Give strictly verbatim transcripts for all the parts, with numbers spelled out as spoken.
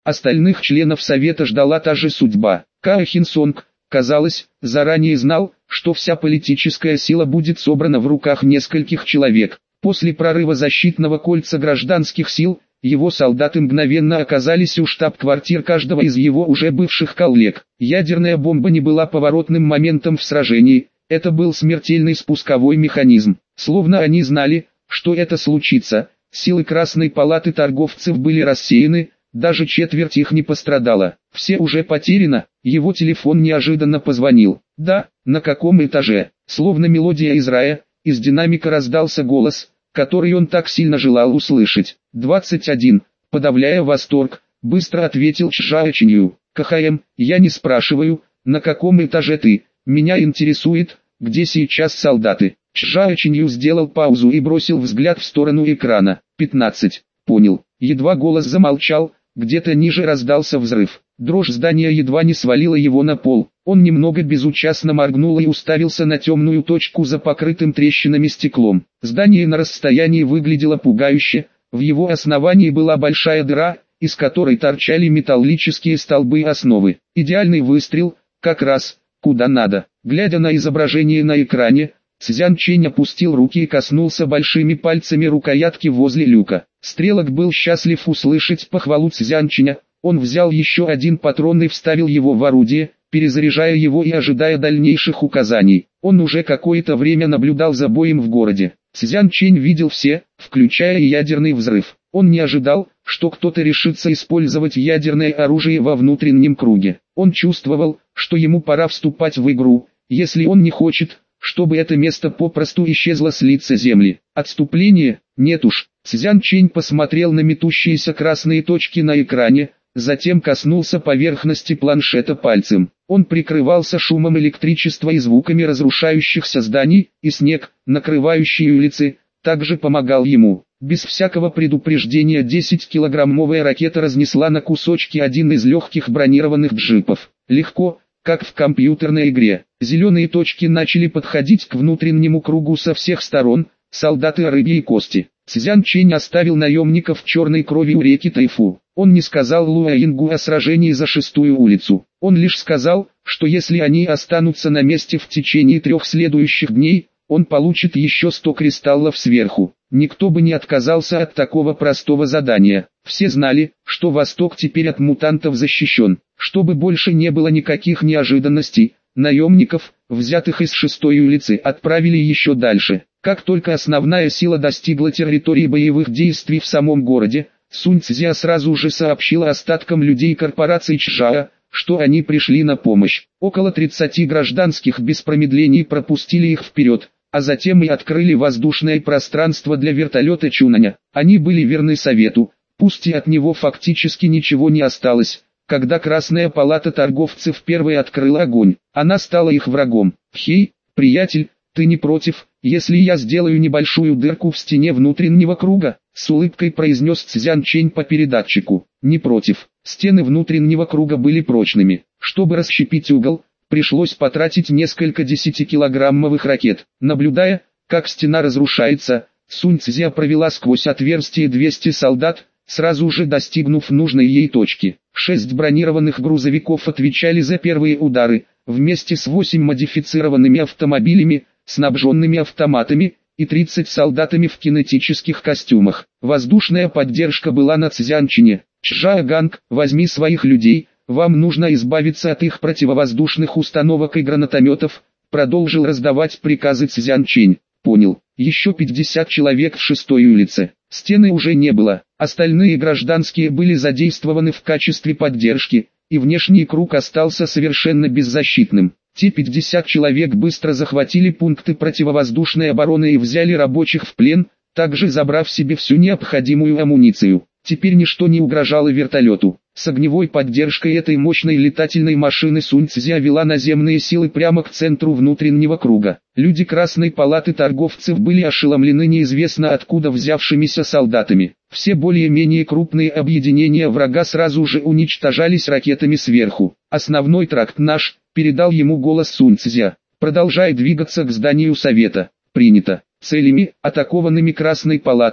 Остальных членов Совета ждала та же судьба. Као Хин Сонг, казалось, заранее знал, что вся политическая сила будет собрана в руках нескольких человек. После прорыва защитного кольца гражданских сил, его солдаты мгновенно оказались у штаб-квартир каждого из его уже бывших коллег. Ядерная бомба не была поворотным моментом в сражении, это был смертельный спусковой механизм. Словно они знали, что это случится, силы Красной палаты торговцев были рассеяны, даже четверть их не пострадала. Все уже потеряно, его телефон неожиданно позвонил. Да, на каком этаже? Словно мелодия из рая, из динамика раздался голос, который он так сильно желал услышать. двадцать один, подавляя восторг, быстро ответил Чжао Чинью. КХМ, я не спрашиваю, на каком этаже ты, меня интересует, где сейчас солдаты. Чжао Чинью сделал паузу и бросил взгляд в сторону экрана. пятнадцать, понял. Едва голос замолчал, где-то ниже раздался взрыв. Дрожь здания едва не свалила его на пол. Он немного безучастно моргнул и уставился на темную точку за покрытым трещинами стеклом. Здание на расстоянии выглядело пугающе, в его основании была большая дыра, из которой торчали металлические столбы основы. Идеальный выстрел, как раз, куда надо. Глядя на изображение на экране, Цзян Чэнь опустил руки и коснулся большими пальцами рукоятки возле люка. Стрелок был счастлив услышать похвалу Цзян Чэня. Он взял еще один патрон и вставил его в орудие, перезаряжая его и ожидая дальнейших указаний. Он уже какое-то время наблюдал за боем в городе. Цзян Чэнь видел все, включая и ядерный взрыв. Он не ожидал, что кто-то решится использовать ядерное оружие во внутреннем круге. Он чувствовал, что ему пора вступать в игру, если он не хочет, чтобы это место попросту исчезло с лица земли. Отступление? Нет уж. Цзян Чэнь посмотрел на метущиеся красные точки на экране, затем коснулся поверхности планшета пальцем. Он прикрывался шумом электричества и звуками разрушающихся зданий, и снег, накрывающий улицы, также помогал ему. Без всякого предупреждения десятикилограммовая ракета разнесла на кусочки один из легких бронированных джипов. Легко, как в компьютерной игре. Зеленые точки начали подходить к внутреннему кругу со всех сторон, солдаты рыбьи и кости. Цзян Чэнь оставил наемников черной крови у реки Тайфу. Он не сказал Луаингу о сражении за шестую улицу. Он лишь сказал, что если они останутся на месте в течение трех следующих дней, он получит еще сто кристаллов сверху. Никто бы не отказался от такого простого задания. Все знали, что Восток теперь от мутантов защищен. Чтобы больше не было никаких неожиданностей, наемников, взятых из шестой улицы, отправили еще дальше. Как только основная сила достигла территории боевых действий в самом городе, Сунь Цзя сразу же сообщила остаткам людей корпорации Чжао, что они пришли на помощь. Около тридцати гражданских без промедлений пропустили их вперед, а затем и открыли воздушное пространство для вертолета Чунаня. Они были верны совету, пусть и от него фактически ничего не осталось. Когда Красная палата торговцев первой открыла огонь, она стала их врагом. «Хей, приятель, ты не против, если я сделаю небольшую дырку в стене внутреннего круга?» С улыбкой произнес Цзян Чэнь по передатчику. «Не против». Стены внутреннего круга были прочными. Чтобы расщепить угол, пришлось потратить несколько десятикилограммовых ракет. Наблюдая, как стена разрушается, Сунь Цзя провела сквозь отверстие двести солдат, сразу же достигнув нужной ей точки. Шесть бронированных грузовиков отвечали за первые удары, вместе с восемь модифицированными автомобилями, снабженными автоматами, и тридцать солдатами в кинетических костюмах. Воздушная поддержка была на Цзянчине. «Чжао Ганг, возьми своих людей, вам нужно избавиться от их противовоздушных установок и гранатометов», продолжил раздавать приказы Цзян Чэнь. «Понял». Еще пятьдесят человек в шестой улице. Стены уже не было, остальные гражданские были задействованы в качестве поддержки, и внешний круг остался совершенно беззащитным. Те пятьдесят человек быстро захватили пункты противовоздушной обороны и взяли рабочих в плен, также забрав себе всю необходимую амуницию. Теперь ничто не угрожало вертолету. С огневой поддержкой этой мощной летательной машины Сунь Цзя вела наземные силы прямо к центру внутреннего круга. Люди Красной палаты торговцев были ошеломлены неизвестно откуда взявшимися солдатами. Все более-менее крупные объединения врага сразу же уничтожались ракетами сверху. «Основной тракт наш», — передал ему голос Сунь Цзя. «Продолжай двигаться к зданию совета». «Принято». Целями, атакованными Красной палаты,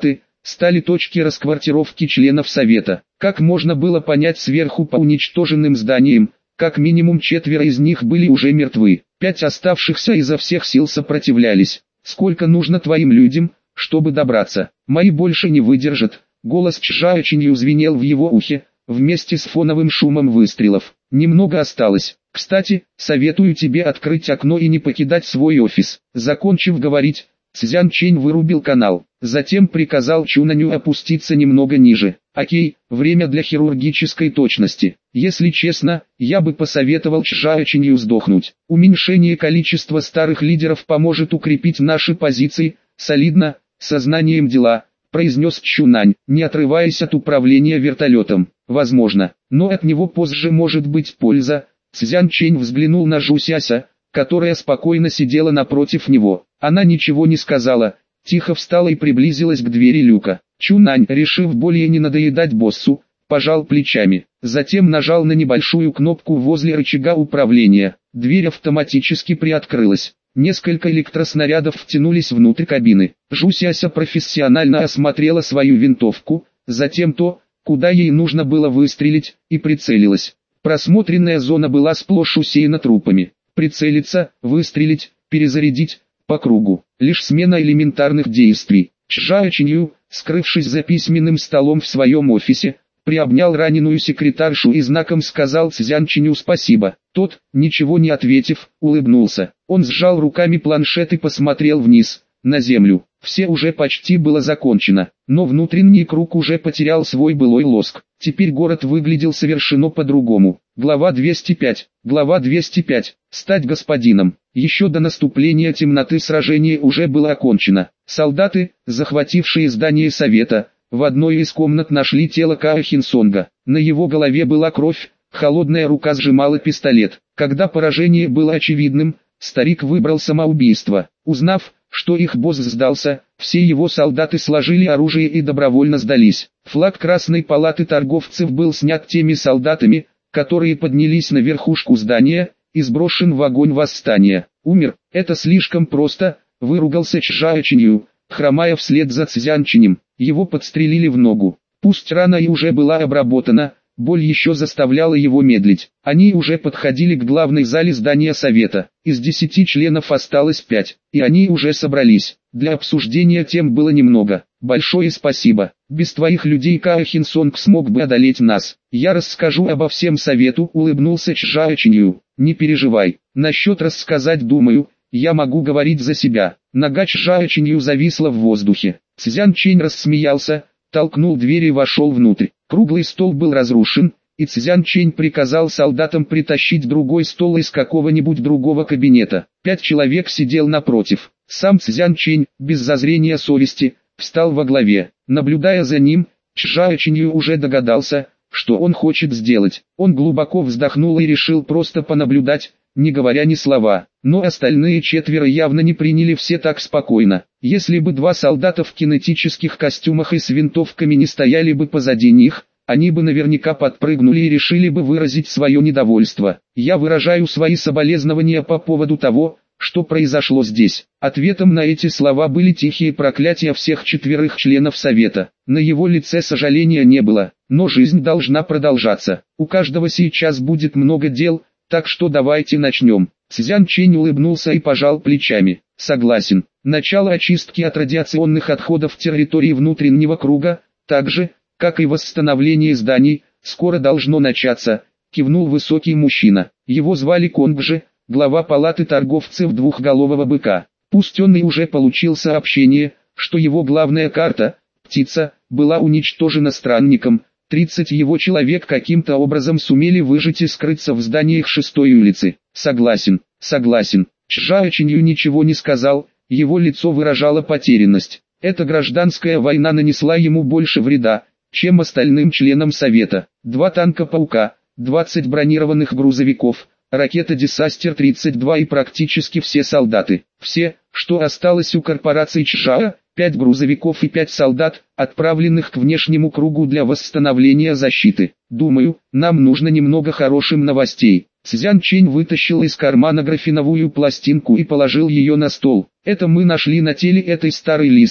стали точки расквартировки членов Совета. Как можно было понять сверху по уничтоженным зданиям, как минимум четверо из них были уже мертвы. Пять оставшихся изо всех сил сопротивлялись. «Сколько нужно твоим людям, чтобы добраться? Мои больше не выдержат». Голос Чжао Чинью звенел в его ухе, вместе с фоновым шумом выстрелов. «Немного осталось. Кстати, советую тебе открыть окно и не покидать свой офис». Закончив говорить, Цзян Чэнь вырубил канал. Затем приказал Чунаню опуститься немного ниже. «Окей, время для хирургической точности. Если честно, я бы посоветовал Чжао Чинью сдохнуть. Уменьшение количества старых лидеров поможет укрепить наши позиции, солидно, сознанием дела», произнес Чунань, не отрываясь от управления вертолетом. «Возможно, но от него позже может быть польза». Цзян Чэнь взглянул на Жу Сяся, которая спокойно сидела напротив него. Она ничего не сказала, тихо встала и приблизилась к двери люка. Чунань, решив более не надоедать боссу, пожал плечами. Затем нажал на небольшую кнопку возле рычага управления. Дверь автоматически приоткрылась. Несколько электроснарядов втянулись внутрь кабины. Жу Сяся профессионально осмотрела свою винтовку, затем то, куда ей нужно было выстрелить, и прицелилась. Просмотренная зона была сплошь усеяна трупами. Прицелиться, выстрелить, перезарядить, по кругу. Лишь смена элементарных действий. Чжао Чинью, скрывшись за письменным столом в своем офисе, приобнял раненую секретаршу и знаком сказал Цзян Чиню спасибо. Тот, ничего не ответив, улыбнулся. Он сжал руками планшет и посмотрел вниз, на землю. Все уже почти было закончено, но внутренний круг уже потерял свой былой лоск. Теперь город выглядел совершенно по-другому. Глава двести пять. Глава двести пять. Стать господином. Еще до наступления темноты сражение уже было окончено. Солдаты, захватившие здание Совета, в одной из комнат нашли тело Као Хинсонга. На его голове была кровь, холодная рука сжимала пистолет. Когда поражение было очевидным, старик выбрал самоубийство. Узнав, что их босс сдался, все его солдаты сложили оружие и добровольно сдались. Флаг Красной палаты торговцев был снят теми солдатами, которые поднялись на верхушку здания, и сброшен в огонь восстания. «Умер, это слишком просто», — выругался Чжао Чинью, хромая вслед за Цзян Чинем. Его подстрелили в ногу. Пусть рана и уже была обработана, боль еще заставляла его медлить. Они уже подходили к главной зале здания Совета. Из десяти членов осталось пять, и они уже собрались. Для обсуждения тем было немного. «Большое спасибо. Без твоих людей Као Хинсонг смог бы одолеть нас. Я расскажу обо всем Совету», — улыбнулся Чжао Чинью. «Не переживай. Насчет рассказать, думаю, я могу говорить за себя». Нога Чжао Чинью зависла в воздухе. Цзян Чэнь рассмеялся, толкнул дверь и вошел внутрь. Круглый стол был разрушен, и Цзян Чэнь приказал солдатам притащить другой стол из какого-нибудь другого кабинета. Пять человек сидел напротив. Сам Цзян Чэнь, без зазрения совести, встал во главе. Наблюдая за ним, Чжао Чинью уже догадался, что он хочет сделать. Он глубоко вздохнул и решил просто понаблюдать, не говоря ни слова. Но остальные четверо явно не приняли все так спокойно. Если бы два солдата в кинетических костюмах и с винтовками не стояли бы позади них, они бы наверняка подпрыгнули и решили бы выразить свое недовольство. «Я выражаю свои соболезнования по поводу того, что произошло здесь». Ответом на эти слова были тихие проклятия всех четверых членов Совета. На его лице сожаления не было, но жизнь должна продолжаться. У каждого сейчас будет много дел, так что давайте начнем. Цзян Чэнь улыбнулся и пожал плечами. «Согласен. Начало очистки от радиационных отходов территории внутреннего круга, так же, как и восстановление зданий, скоро должно начаться», — кивнул высокий мужчина. Его звали Конгжи, глава палаты торговцев двухголового быка. Пусть он и уже получил сообщение, что его главная карта, птица, была уничтожена странником, тридцать его человек каким-то образом сумели выжить и скрыться в зданиях шестой улицы. «Согласен, согласен». Чжао Чинью ничего не сказал, его лицо выражало потерянность. Эта гражданская война нанесла ему больше вреда, чем остальным членам Совета. Два танка «Паука», двадцать бронированных грузовиков, ракета «Дисастер тридцать два» и практически все солдаты. Все, что осталось у корпорации Чжао, пять грузовиков и пять солдат, отправленных к внешнему кругу для восстановления защиты. «Думаю, нам нужно немного хороших новостей». Цзян Чэнь вытащил из кармана графиновую пластинку и положил ее на стол. «Это мы нашли на теле этой старой лисы»,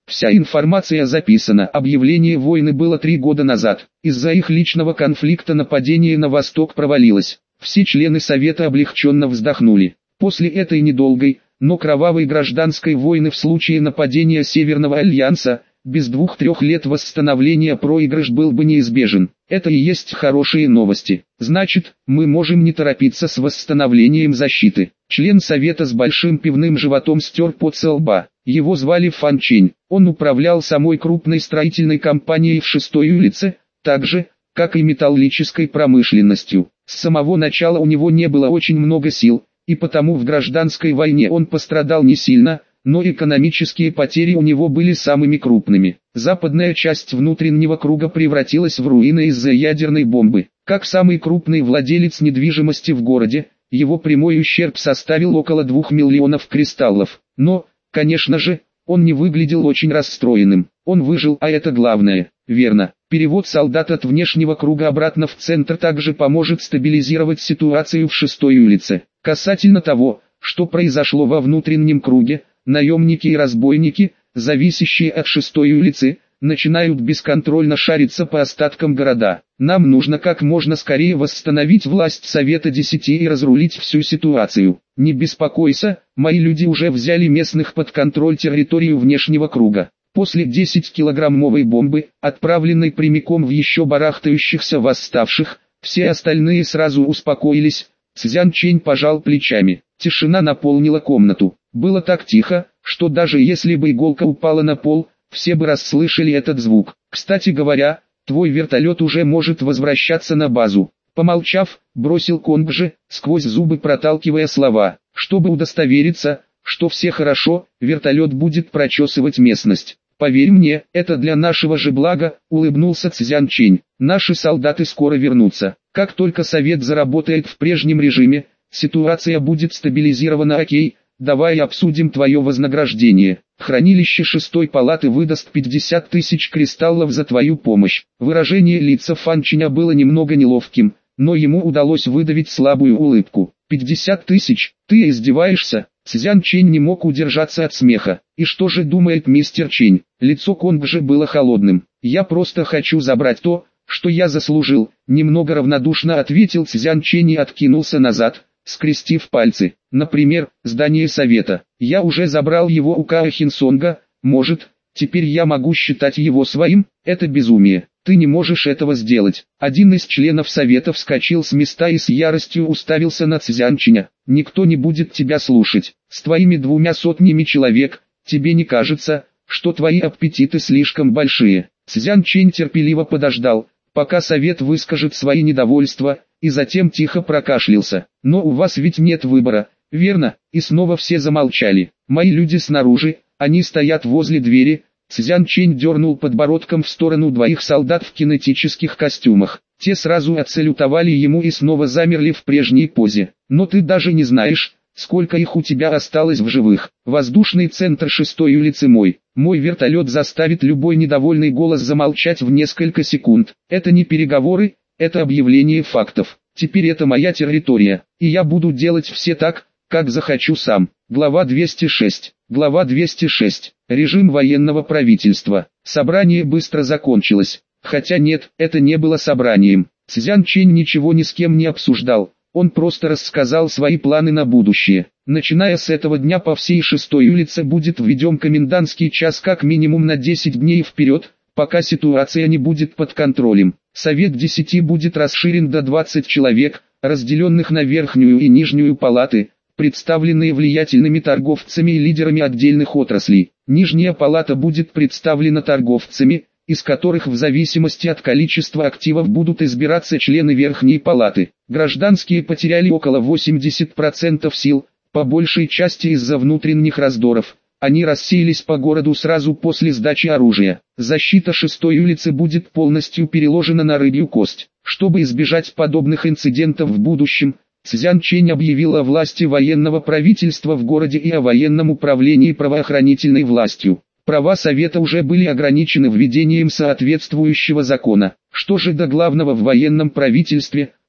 Вся информация записана. Объявление войны было три года назад. Из-за их личного конфликта нападение на восток провалилось. Все члены Совета облегченно вздохнули. После этой недолгой, но кровавой гражданской войны в случае нападения Северного Альянса, без двух-трех лет восстановления проигрыш был бы неизбежен. Это и есть хорошие новости. Значит, мы можем не торопиться с восстановлением защиты. Член Совета с большим пивным животом стер пот со лба. Его звали Фан Чень. Он управлял самой крупной строительной компанией в шестой улице, так же, как и металлической промышленностью. С самого начала у него не было очень много сил, и потому в гражданской войне он пострадал не сильно, но экономические потери у него были самыми крупными. Западная часть внутреннего круга превратилась в руины из-за ядерной бомбы. Как самый крупный владелец недвижимости в городе, его прямой ущерб составил около двух миллионов кристаллов. Но, конечно же, он не выглядел очень расстроенным. Он выжил, а это главное. Верно. Перевод солдат от внешнего круга обратно в центр также поможет стабилизировать ситуацию в шестой улице. Касательно того, что произошло во внутреннем круге, наемники и разбойники, зависящие от шестой улицы, начинают бесконтрольно шариться по остаткам города. Нам нужно как можно скорее восстановить власть Совета Десяти и разрулить всю ситуацию. Не беспокойся, мои люди уже взяли местных под контроль территорию внешнего круга. После десятикилограммовой бомбы, отправленной прямиком в еще барахтающихся восставших, все остальные сразу успокоились. Цзян Чень пожал плечами. Тишина наполнила комнату. Было так тихо, что даже если бы иголка упала на пол, все бы расслышали этот звук. Кстати говоря, твой вертолет уже может возвращаться на базу. Помолчав, бросил Конгжи, сквозь зубы проталкивая слова. Чтобы удостовериться, что все хорошо, вертолет будет прочесывать местность. Поверь мне, это для нашего же блага, улыбнулся Цзян Чень. Наши солдаты скоро вернутся. Как только Совет заработает в прежнем режиме, ситуация будет стабилизирована. Окей, давай обсудим твое вознаграждение. Хранилище шестой палаты выдаст пятьдесят тысяч кристаллов за твою помощь. Выражение лица Фан Чиня было немного неловким, но ему удалось выдавить слабую улыбку. пятьдесят тысяч? Ты издеваешься? Цзян Чень не мог удержаться от смеха. И что же думает мистер Чень? Лицо Конгжи было холодным. Я просто хочу забрать то, что я заслужил. Немного равнодушно ответил Цзян Чень и откинулся назад, скрестив пальцы. Например, здание совета. Я уже забрал его у Као Хинсонга. Может, теперь я могу считать его своим? Это безумие. Ты не можешь этого сделать. Один из членов совета вскочил с места и с яростью уставился на Цзян Чиня. Никто не будет тебя слушать. С твоими двумя сотнями человек, тебе не кажется, что твои аппетиты слишком большие? Цзян Чинь терпеливо подождал, пока совет выскажет свои недовольства, и затем тихо прокашлялся. Но у вас ведь нет выбора, верно? И снова все замолчали. Мои люди снаружи, они стоят возле двери. Цзян Чинь дернул подбородком в сторону двоих солдат в кинетических костюмах. Те сразу отсалютовали ему и снова замерли в прежней позе. Но ты даже не знаешь, сколько их у тебя осталось в живых. Воздушный центр шестой улицы мой. Мой вертолет заставит любой недовольный голос замолчать в несколько секунд. Это не переговоры, это объявление фактов. Теперь это моя территория, и я буду делать все так, как захочу сам. Глава двести шесть. Глава двести шесть. Режим военного правительства. Собрание быстро закончилось. Хотя нет, это не было собранием. Цзян Чинь ничего ни с кем не обсуждал. Он просто рассказал свои планы на будущее. Начиная с этого дня по всей шестой улице будет введен комендантский час как минимум на десять дней вперед, пока ситуация не будет под контролем. Совет десяти будет расширен до двадцати человек, разделенных на верхнюю и нижнюю палаты, представленные влиятельными торговцами и лидерами отдельных отраслей. Нижняя палата будет представлена торговцами, из которых в зависимости от количества активов будут избираться члены верхней палаты. Гражданские потеряли около восьмидесяти процентов сил, по большей части из-за внутренних раздоров. Они рассеялись по городу сразу после сдачи оружия. Защита шестой улицы будет полностью переложена на рыбью кость. Чтобы избежать подобных инцидентов в будущем, Цзян Чинь объявил о власти военного правительства в городе и о военном управлении правоохранительной властью. Права Совета уже были ограничены введением соответствующего закона. Что же до главного в военном правительстве,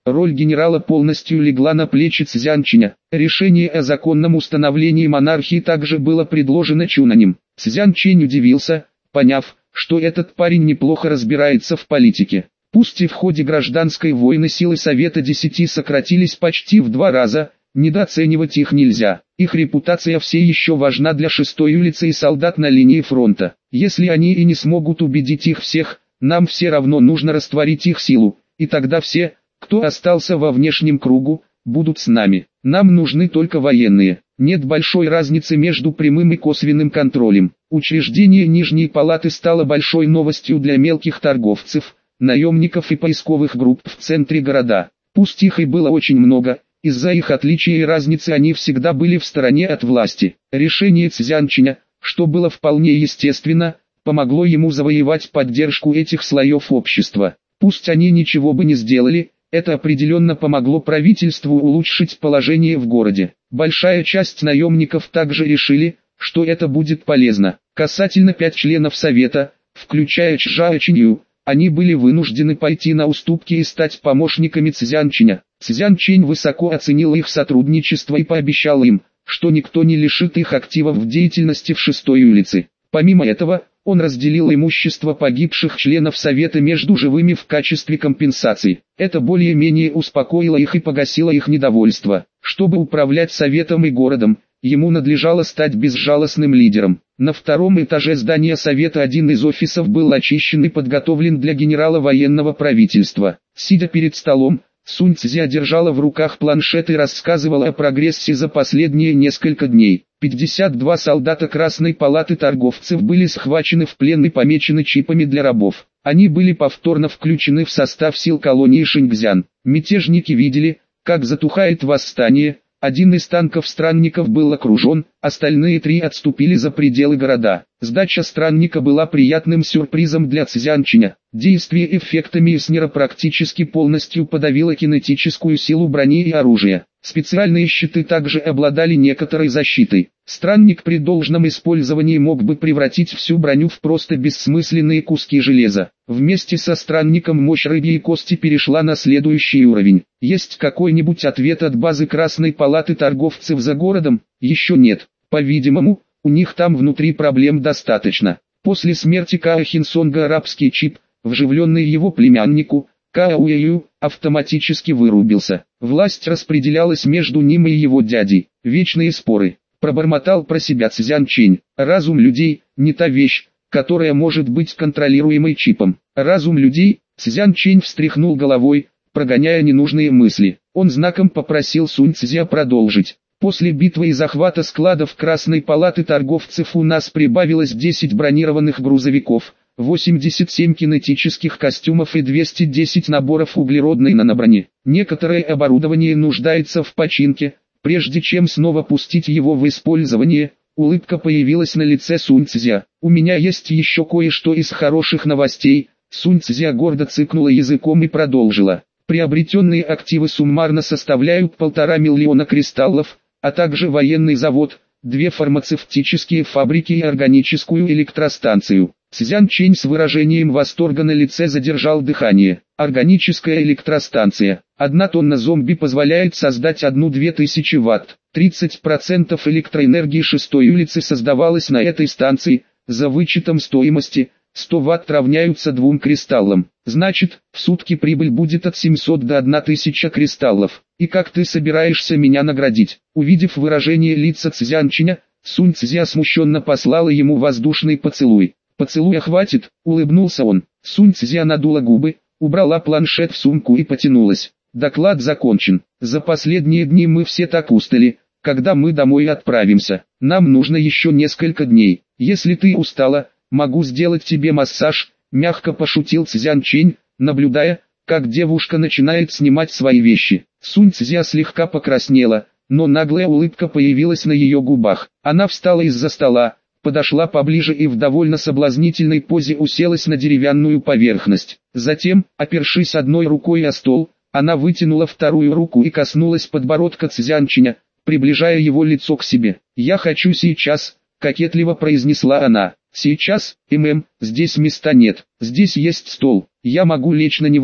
Роль генерала полностью легла на плечи Цзянчиня. Решение о законном установлении монархии также было предложено Чунанем. Цзянчень удивился, поняв, что этот парень неплохо разбирается в политике. Пусть и в ходе гражданской войны силы Совета Десяти сократились почти в два раза, недооценивать их нельзя. Их репутация все еще важна для шестой улицы и солдат на линии фронта. Если они и не смогут убедить их всех, нам все равно нужно растворить их силу, и тогда все, кто остался во внешнем кругу, будут с нами. Нам нужны только военные. Нет большой разницы между прямым и косвенным контролем. Учреждение Нижней Палаты стало большой новостью для мелких торговцев, наемников и поисковых групп в центре города. Пусть их и было очень много, из-за их отличия и разницы они всегда были в стороне от власти. Решение Цзянчиня, что было вполне естественно, помогло ему завоевать поддержку этих слоев общества. Пусть они ничего бы не сделали, это определенно помогло правительству улучшить положение в городе. Большая часть наемников также решили, что это будет полезно. Касательно пяти членов Совета, включая Чжао Чинью, они были вынуждены пойти на уступки и стать помощниками Цзянчиня. Цзянчень высоко оценил их сотрудничество и пообещал им, что никто не лишит их активов в деятельности в шестой улице. Помимо этого, он разделил имущество погибших членов Совета между живыми в качестве компенсации. Это более-менее успокоило их и погасило их недовольство. Чтобы управлять Советом и городом, ему надлежало стать безжалостным лидером. На втором этаже здания Совета один из офисов был очищен и подготовлен для генерала военного правительства. Сидя перед столом, Сунь Цзя держала в руках планшет и рассказывала о прогрессе за последние несколько дней. пятьдесят два солдата Красной палаты торговцев были схвачены в плен и помечены чипами для рабов. Они были повторно включены в состав сил колонии Шиньцзян. Мятежники видели, как затухает восстание. Один из танков странников был окружен, остальные три отступили за пределы города. Сдача странника была приятным сюрпризом для Цзянчиня. Действие эффекта Мейснера практически полностью подавило кинетическую силу брони и оружия. Специальные щиты также обладали некоторой защитой. Странник при должном использовании мог бы превратить всю броню в просто бессмысленные куски железа. Вместе со странником мощь рыбьей кости перешла на следующий уровень. Есть какой-нибудь ответ от базы Красной палаты торговцев за городом? Еще нет. По-видимому, у них там внутри проблем достаточно. После смерти Каа Хинсонга арабский чип, вживленный его племяннику, Каа Уэю, автоматически вырубился. Власть распределялась между ним и его дядей. Вечные споры. Пробормотал про себя Цзянчень. Разум людей – не та вещь, которая может быть контролируемой чипом. Разум людей, Цзянчень встряхнул головой, прогоняя ненужные мысли. Он знаком попросил Сунь Цзя продолжить. После битвы и захвата складов Красной палаты торговцев у нас прибавилось десять бронированных грузовиков, восемьдесят семь кинетических костюмов и двести десять наборов углеродной наноброни. Некоторое оборудование нуждается в починке, прежде чем снова пустить его в использование. Улыбка появилась на лице Сунь Цзя. У меня есть еще кое-что из хороших новостей. Сунь Цзя гордо цыкнула языком и продолжила. Приобретенные активы суммарно составляют полтора миллиона кристаллов, а также военный завод, две фармацевтические фабрики и органическую электростанцию. Цзянчень с выражением восторга на лице задержал дыхание. Органическая электростанция. Одна тонна зомби позволяет создать одну-две тысячи ватт. тридцать процентов электроэнергии шестой улицы создавалось на этой станции, за вычетом стоимости, сто ватт равняются двум кристаллам. Значит, в сутки прибыль будет от семисот до тысячи кристаллов. И как ты собираешься меня наградить? Увидев выражение лица Цзянчиня, Сунь Цзя смущенно послала ему воздушный поцелуй. «Поцелуя хватит», — улыбнулся он. Сунь Цзя надула губы, убрала планшет в сумку и потянулась. Доклад закончен. За последние дни мы все так устали. Когда мы домой отправимся, нам нужно еще несколько дней. Если ты устала, могу сделать тебе массаж, мягко пошутил Цзянчень, наблюдая, как девушка начинает снимать свои вещи. Сунь Цзя слегка покраснела, но наглая улыбка появилась на ее губах. Она встала из-за стола, подошла поближе и в довольно соблазнительной позе уселась на деревянную поверхность. Затем, опершись одной рукой о стол, она вытянула вторую руку и коснулась подбородка Цзянчиня, приближая его лицо к себе. «Я хочу сейчас», — кокетливо произнесла она. «Сейчас, ММ, здесь места нет, здесь есть стол, я могу лечь на него»,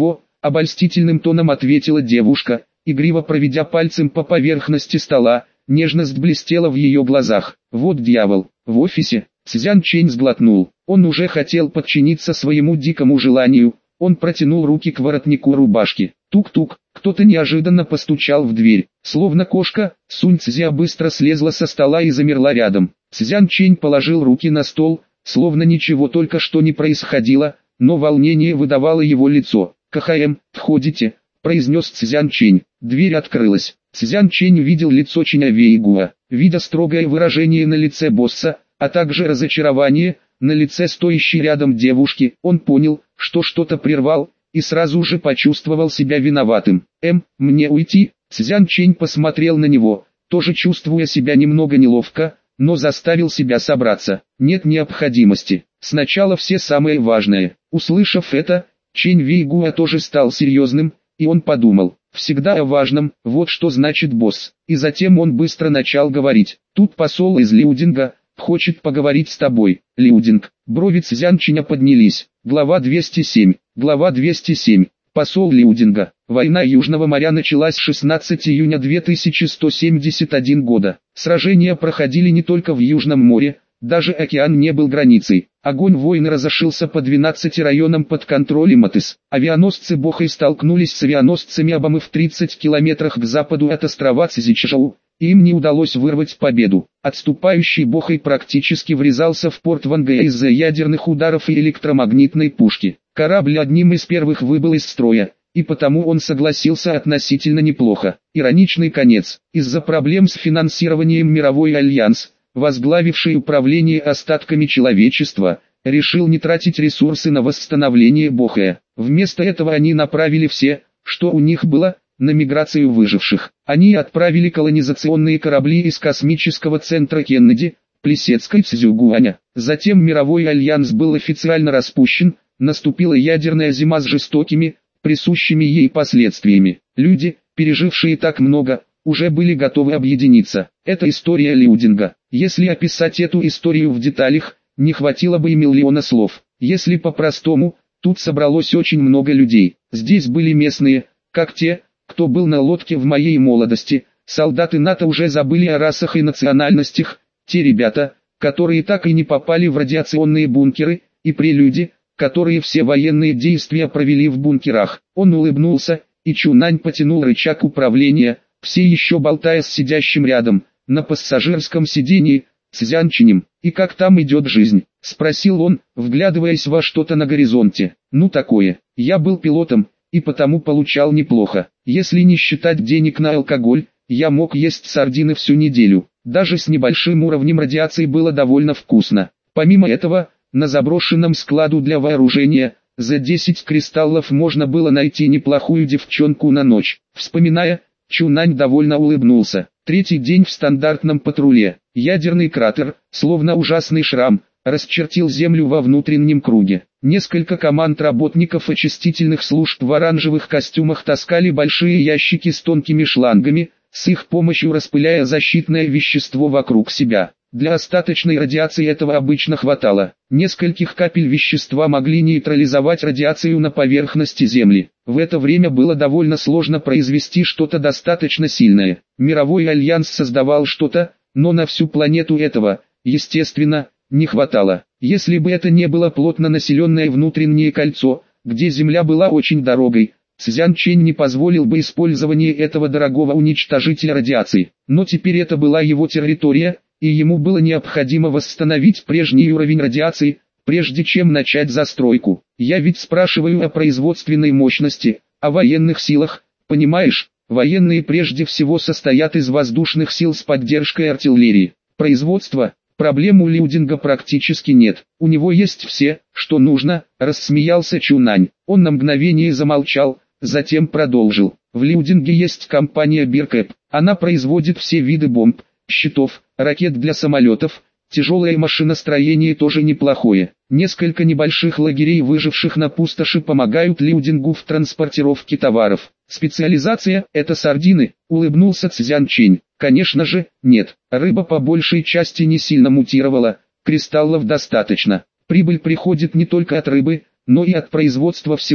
обольстительным тоном ответила девушка, игриво проведя пальцем по поверхности стола. Нежность блестела в ее глазах. Вот дьявол. В офисе. Цзян Чэнь сглотнул. Он уже хотел подчиниться своему дикому желанию. Он протянул руки к воротнику рубашки. Тук-тук. Кто-то неожиданно постучал в дверь. Словно кошка, Сунь Цзя быстро слезла со стола и замерла рядом. Цзян Чэнь положил руки на стол, словно ничего только что не происходило, но волнение выдавало его лицо. «КХМ, входите», — произнес Цзян Чэнь. Дверь открылась. Цзян Чэнь увидел лицо Чиня Вэйгуа. Видя строгое выражение на лице босса, а также разочарование на лице стоящей рядом девушки, он понял, что что-то прервал, и сразу же почувствовал себя виноватым. «Эм, мне уйти?» Цзян Чэнь посмотрел на него, тоже чувствуя себя немного неловко, но заставил себя собраться. Нет необходимости. Сначала все самое важное. Услышав это, Чэнь Вэйгуа тоже стал серьезным, и он подумал, всегда о важном, вот что значит босс. И затем он быстро начал говорить. Тут посол из Лиудинга хочет поговорить с тобой. Лиудинг. Брови Цзян Чэня поднялись. Глава двести семь. Глава двести семь. Посол Лиудинга. Война Южного моря началась шестнадцатого июня две тысячи сто семьдесят первого года. Сражения проходили не только в Южном море, даже океан не был границей. Огонь войны разошелся по двенадцати районам под контролем АТИС. Авианосцы Бохай столкнулись с авианосцами Обамы в тридцати километрах к западу от острова Цзичжоу. Им не удалось вырвать победу. Отступающий Бохай практически врезался в порт Вангэ из-за ядерных ударов и электромагнитной пушки. Корабль одним из первых выбыл из строя, и потому он согласился относительно неплохо. Ироничный конец. Из-за проблем с финансированием Мировой Альянс, возглавивший управление остатками человечества, решил не тратить ресурсы на восстановление Бохая. Вместо этого они направили все, что у них было, на миграцию выживших. Они отправили колонизационные корабли из космического центра Кеннеди, Плесецкой Цзюгуаня. Затем Мировой Альянс был официально распущен, наступила ядерная зима с жестокими, присущими ей последствиями. Люди, пережившие так много, уже были готовы объединиться. Это история Лиудинга. Если описать эту историю в деталях, не хватило бы и миллиона слов. Если по-простому, тут собралось очень много людей. Здесь были местные, как те, кто был на лодке в моей молодости. Солдаты НАТО уже забыли о расах и национальностях. Те ребята, которые так и не попали в радиационные бункеры, и прелюди, которые все военные действия провели в бункерах. Он улыбнулся, и Чунань потянул рычаг управления, все еще болтая с сидящим рядом, на пассажирском сидении, Цзян Чэнем. «И как там идет жизнь?» — спросил он, вглядываясь во что-то на горизонте. «Ну такое. Я был пилотом, и потому получал неплохо. Если не считать денег на алкоголь, я мог есть сардины всю неделю. Даже с небольшим уровнем радиации было довольно вкусно. Помимо этого, на заброшенном складу для вооружения, за десять кристаллов можно было найти неплохую девчонку на ночь». Вспоминая, Чунань довольно улыбнулся. Третий день в стандартном патруле. Ядерный кратер, словно ужасный шрам, расчертил землю во внутреннем круге. Несколько команд работников очистительных служб в оранжевых костюмах таскали большие ящики с тонкими шлангами, с их помощью распыляя защитное вещество вокруг себя. Для остаточной радиации этого обычно хватало. Нескольких капель вещества могли нейтрализовать радиацию на поверхности Земли. В это время было довольно сложно произвести что-то достаточно сильное. Мировой Альянс создавал что-то, но на всю планету этого, естественно, не хватало. Если бы это не было плотно населенное внутреннее кольцо, где Земля была очень дорогой, Цзян Чэнь не позволил бы использование этого дорогого уничтожителя радиации. Но теперь это была его территория, и ему было необходимо восстановить прежний уровень радиации, прежде чем начать застройку. Я ведь спрашиваю о производственной мощности, о военных силах, понимаешь? Военные прежде всего состоят из воздушных сил с поддержкой артиллерии. Производство, проблем у Лиудинга практически нет. У него есть все, что нужно, рассмеялся Чунань. Он на мгновение замолчал, затем продолжил. В Лиудинге есть компания Биркэп. Она производит все виды бомб, щитов, ракет для самолетов, тяжелое машиностроение тоже неплохое. Несколько небольших лагерей выживших на пустоши помогают Лиудингу в транспортировке товаров. Специализация – это сардины, улыбнулся Цзян Чэнь. Конечно же, нет, рыба по большей части не сильно мутировала, кристаллов достаточно. Прибыль приходит не только от рыбы, но и от производства всего,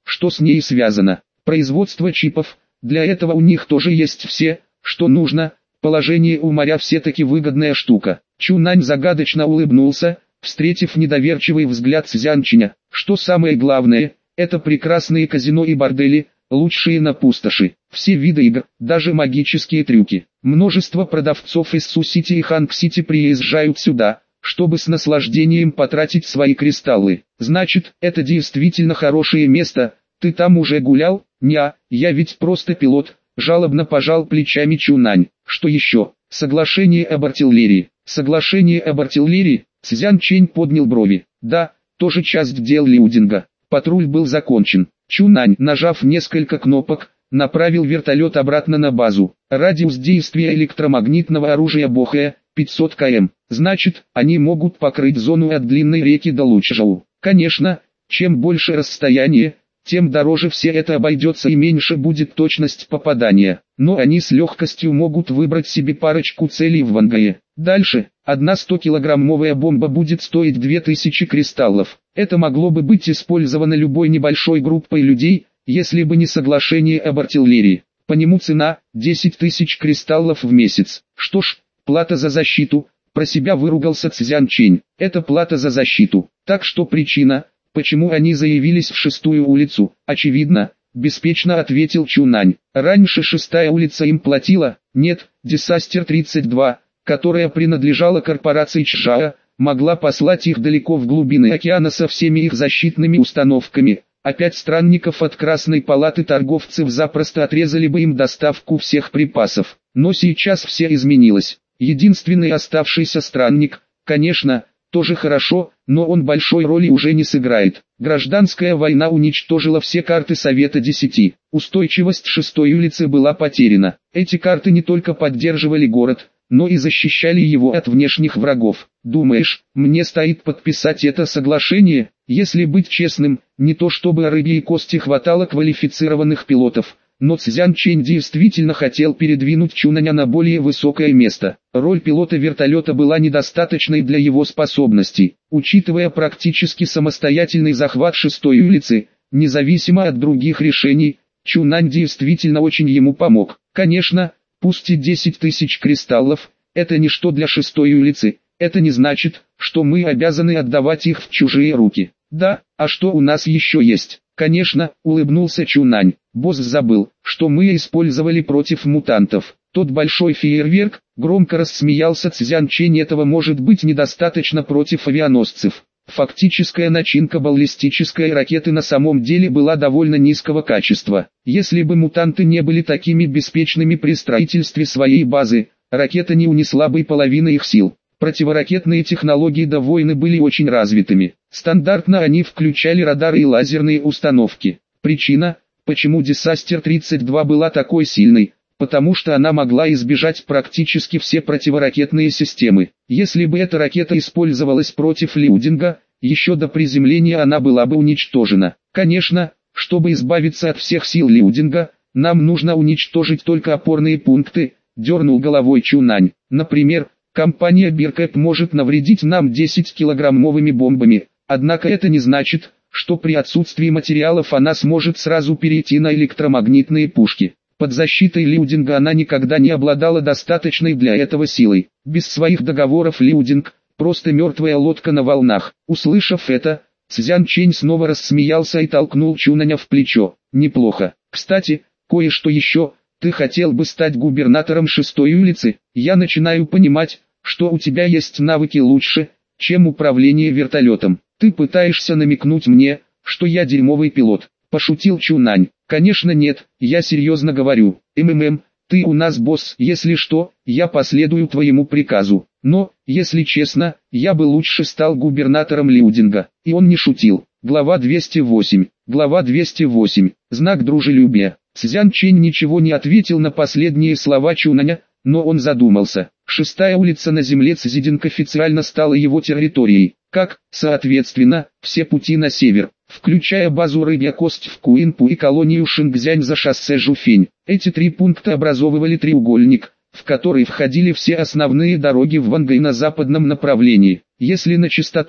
что с ней связано. Производство чипов, для этого у них тоже есть все, что нужно. Положение у моря все-таки выгодная штука. Чунань загадочно улыбнулся, встретив недоверчивый взгляд Цзянчиня. Что самое главное, это прекрасные казино и бордели, лучшие на пустоши. Все виды игр, даже магические трюки. Множество продавцов из Су-Сити и Ханг-Сити приезжают сюда, чтобы с наслаждением потратить свои кристаллы. Значит, это действительно хорошее место. Ты там уже гулял? Неа, я ведь просто пилот. Жалобно пожал плечами Чунань. Что еще? Соглашение об артиллерии. Соглашение об артиллерии? Цзян Чэнь поднял брови. Да, тоже часть дел Лиудинга. Патруль был закончен. Чунань, нажав несколько кнопок, направил вертолет обратно на базу. Радиус действия электромагнитного оружия Бохэ – пятьсот километров. Значит, они могут покрыть зону от длинной реки до Лучжоу. Конечно, чем больше расстояние, тем дороже все это обойдется и меньше будет точность попадания. Но они с легкостью могут выбрать себе парочку целей в Вангае. Дальше, одна сто-килограммовая бомба будет стоить две тысячи кристаллов. Это могло бы быть использовано любой небольшой группой людей, если бы не соглашение об артиллерии. По нему цена – десять тысяч кристаллов в месяц. Что ж, плата за защиту, про себя выругался Цзян Чэнь. Это плата за защиту. Так что причина, почему они заявились в шестую улицу, очевидно, беспечно ответил Чунань. Раньше шестая улица им платила, нет, Дисастер тридцать два, которая принадлежала корпорации Чжао, могла послать их далеко в глубины океана со всеми их защитными установками. А пять странников от Красной палаты торговцев запросто отрезали бы им доставку всех припасов. Но сейчас все изменилось. Единственный оставшийся странник, конечно, тоже хорошо, но он большой роли уже не сыграет. Гражданская война уничтожила все карты Совета Десяти. Устойчивость шестой улицы была потеряна. Эти карты не только поддерживали город, но и защищали его от внешних врагов. Думаешь, мне стоит подписать это соглашение? Если быть честным, не то чтобы о рыбьей кости хватало квалифицированных пилотов, но Цзян Чэнь действительно хотел передвинуть Чунаня на более высокое место. Роль пилота вертолета была недостаточной для его способностей. Учитывая практически самостоятельный захват шестой улицы, независимо от других решений, Чунань действительно очень ему помог. Конечно, пусть и десять тысяч кристаллов, это ничто для шестой улицы, это не значит, что мы обязаны отдавать их в чужие руки. Да, а что у нас еще есть? Конечно, улыбнулся Чунань. Босс забыл, что мы использовали против мутантов. Тот большой фейерверк, громко рассмеялся Цзян Чэнь, этого может быть недостаточно против авианосцев. Фактическая начинка баллистической ракеты на самом деле была довольно низкого качества. Если бы мутанты не были такими беспечными при строительстве своей базы, ракета не унесла бы и половины их сил. Противоракетные технологии до войны были очень развитыми. Стандартно они включали радары и лазерные установки. Причина, почему Дисастер тридцать два была такой сильной, потому что она могла избежать практически все противоракетные системы. Если бы эта ракета использовалась против Лиудинга, еще до приземления она была бы уничтожена. Конечно, чтобы избавиться от всех сил Лиудинга, нам нужно уничтожить только опорные пункты, дернул головой Чунань. Например, компания Биркэп может навредить нам десятикилограммовыми бомбами, однако это не значит, что при отсутствии материалов она сможет сразу перейти на электромагнитные пушки. Под защитой Лиудинга она никогда не обладала достаточной для этого силой. Без своих договоров Лиудинг – просто мертвая лодка на волнах. Услышав это, Цзян Чэнь снова рассмеялся и толкнул Чунаня в плечо. Неплохо. Кстати, кое-что еще. Ты хотел бы стать губернатором шестой улицы? Я начинаю понимать, что у тебя есть навыки лучше, чем управление вертолетом. Ты пытаешься намекнуть мне, что я дерьмовый пилот, пошутил Чунань. Конечно нет, я серьезно говорю. МММ, ты у нас босс, если что, я последую твоему приказу. Но, если честно, я бы лучше стал губернатором Лиудинга. И он не шутил. Глава двести восемь. Глава двести восемь. Знак дружелюбия. Цзян Чэнь ничего не ответил на последние слова Чунаня, но он задумался. Шестая улица на земле Цзидинг официально стала его территорией, как, соответственно, все пути на север, включая базу Рыбья Кость в Куинпу и колонию Шингзянь за шоссе Жуфень. Эти три пункта образовывали треугольник, в который входили все основные дороги в Вангай на западном направлении. Если на чистоту,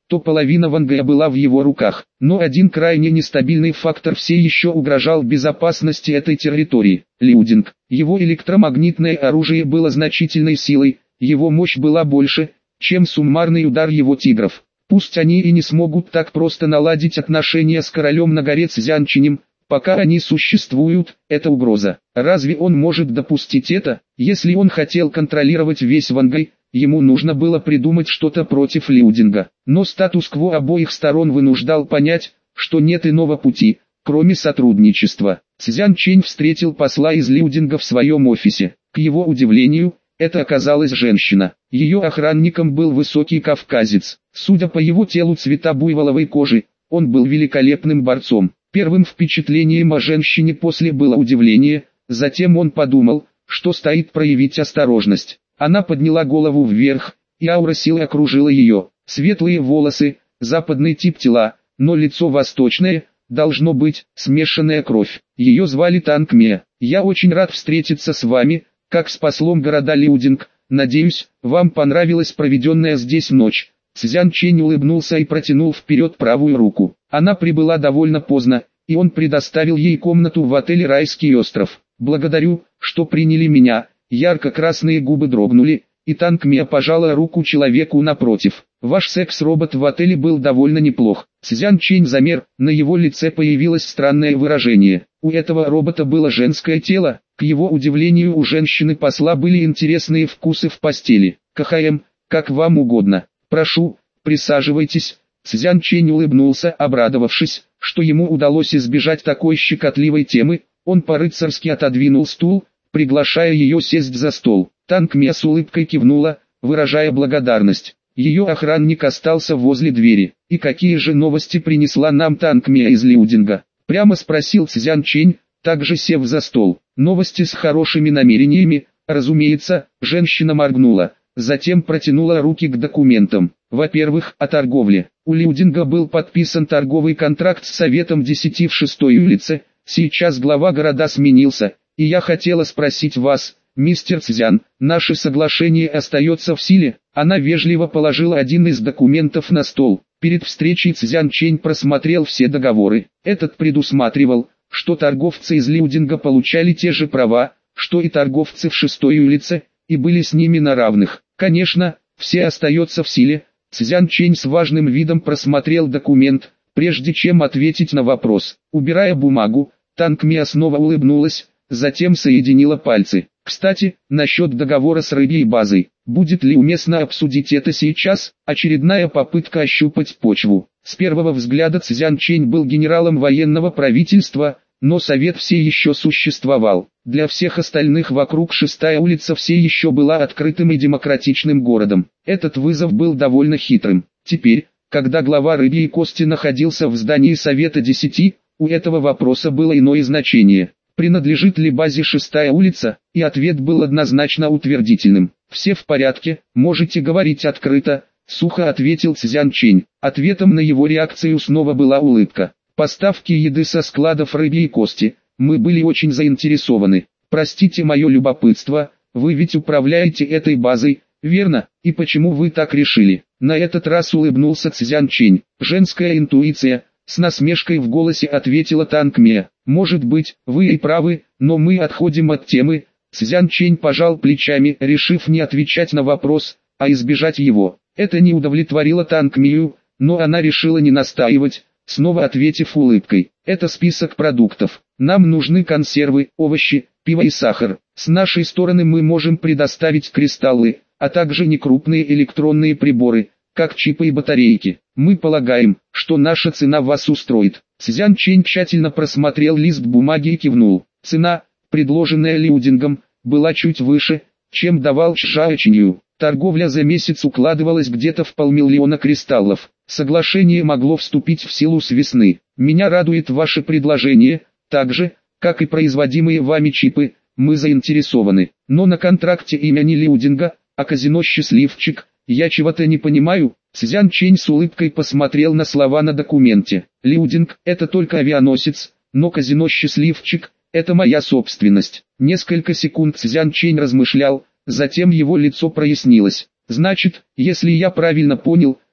то половина Вангая была в его руках. Но один крайне нестабильный фактор все еще угрожал безопасности этой территории – Лиудинг. Его электромагнитное оружие было значительной силой, его мощь была больше, чем суммарный удар его тигров. Пусть они и не смогут так просто наладить отношения с королем на горе Цзянчинем, пока они существуют, это угроза. Разве он может допустить это? Если он хотел контролировать весь Вангай, ему нужно было придумать что-то против Лиудинга. Но статус-кво обоих сторон вынуждал понять, что нет иного пути, кроме сотрудничества. Цзянчень встретил посла из Лиудинга в своем офисе. К его удивлению, это оказалась женщина. Ее охранником был высокий кавказец. Судя по его телу цвета буйволовой кожи, он был великолепным борцом. Первым впечатлением о женщине после было удивление, затем он подумал, что стоит проявить осторожность. Она подняла голову вверх, и аура силы окружила ее. Светлые волосы, западный тип тела, но лицо восточное, должно быть, смешанная кровь. Ее звали Танг Ме. «Я очень рад встретиться с вами, как с послом города Лиудинг. Надеюсь, вам понравилась проведенная здесь ночь». Цзянчень улыбнулся и протянул вперед правую руку. Она прибыла довольно поздно, и он предоставил ей комнату в отеле «Райский остров». «Благодарю, что приняли меня». Ярко-красные губы дрогнули, и Танг Ме пожала руку человеку напротив. «Ваш секс-робот в отеле был довольно неплох». Цзянчень замер, на его лице появилось странное выражение. У этого робота было женское тело, к его удивлению у женщины-посла были интересные вкусы в постели. «КХМ, как вам угодно. Прошу, присаживайтесь». Цзянчень улыбнулся, обрадовавшись, что ему удалось избежать такой щекотливой темы. Он по-рыцарски отодвинул стул, приглашая ее сесть за стол. Танг Ме с улыбкой кивнула, выражая благодарность. Ее охранник остался возле двери. «И какие же новости принесла нам Танг Ме из Лиудинга?» Прямо спросил Цзянчень, также сев за стол. «Новости с хорошими намерениями, разумеется», женщина моргнула, затем протянула руки к документам. «Во-первых, о торговле. У Лиудинга был подписан торговый контракт с Советом десяти в шестой улице, сейчас глава города сменился, и я хотела спросить вас, мистер Цзян, наше соглашение остается в силе?» Она вежливо положила один из документов на стол. Перед встречей Цзянчень просмотрел все договоры. Этот предусматривал, что торговцы из Лиудинга получали те же права, что и торговцы в шестой улице, и были с ними на равных. Конечно, все остается в силе. Цзянчень с важным видом просмотрел документ, прежде чем ответить на вопрос. Убирая бумагу, Танг Ме снова улыбнулась, затем соединила пальцы. «Кстати, насчет договора с рыбьей базой. Будет ли уместно обсудить это сейчас?» Очередная попытка ощупать почву. С первого взгляда Цзянчень был генералом военного правительства, но совет все еще существовал. Для всех остальных вокруг шестая улица все еще была открытым и демократичным городом. Этот вызов был довольно хитрым. Теперь, когда глава Рыбьей Кости находился в здании Совета десяти, у этого вопроса было иное значение. Принадлежит ли базе шестая улица? И ответ был однозначно утвердительным. «Все в порядке, можете говорить открыто», — сухо ответил Цзянчень. Ответом на его реакцию снова была улыбка. «Поставки еды со складов Рыбьей Кости. Мы были очень заинтересованы. Простите мое любопытство, вы ведь управляете этой базой, верно? И почему вы так решили?» На этот раз улыбнулся Цзянчень. «Женская интуиция», — с насмешкой в голосе ответила Танг Ме. «Может быть, вы и правы, но мы отходим от темы». Цзянчень пожал плечами, решив не отвечать на вопрос, а избежать его. Это не удовлетворило Танг Мию, но она решила не настаивать, снова ответив улыбкой. «Это список продуктов. Нам нужны консервы, овощи, пиво и сахар. С нашей стороны мы можем предоставить кристаллы, а также некрупные электронные приборы, как чипы и батарейки. Мы полагаем, что наша цена вас устроит». Цзянчень тщательно просмотрел лист бумаги и кивнул. Цена, предложенная Лиудингом, была чуть выше, чем давал Чжаочинью. Торговля за месяц укладывалась где-то в полмиллиона кристаллов. Соглашение могло вступить в силу с весны. «Меня радует ваше предложение, так же, как и производимые вами чипы, мы заинтересованы. Но на контракте имя не Лиудинга, а казино «Счастливчик». Я чего-то не понимаю». Цзянчень с улыбкой посмотрел на слова на документе. «Лиудинг – это только авианосец, но казино «Счастливчик» – это моя собственность». Несколько секунд Цзянчень размышлял, затем его лицо прояснилось. «Значит, если я правильно понял,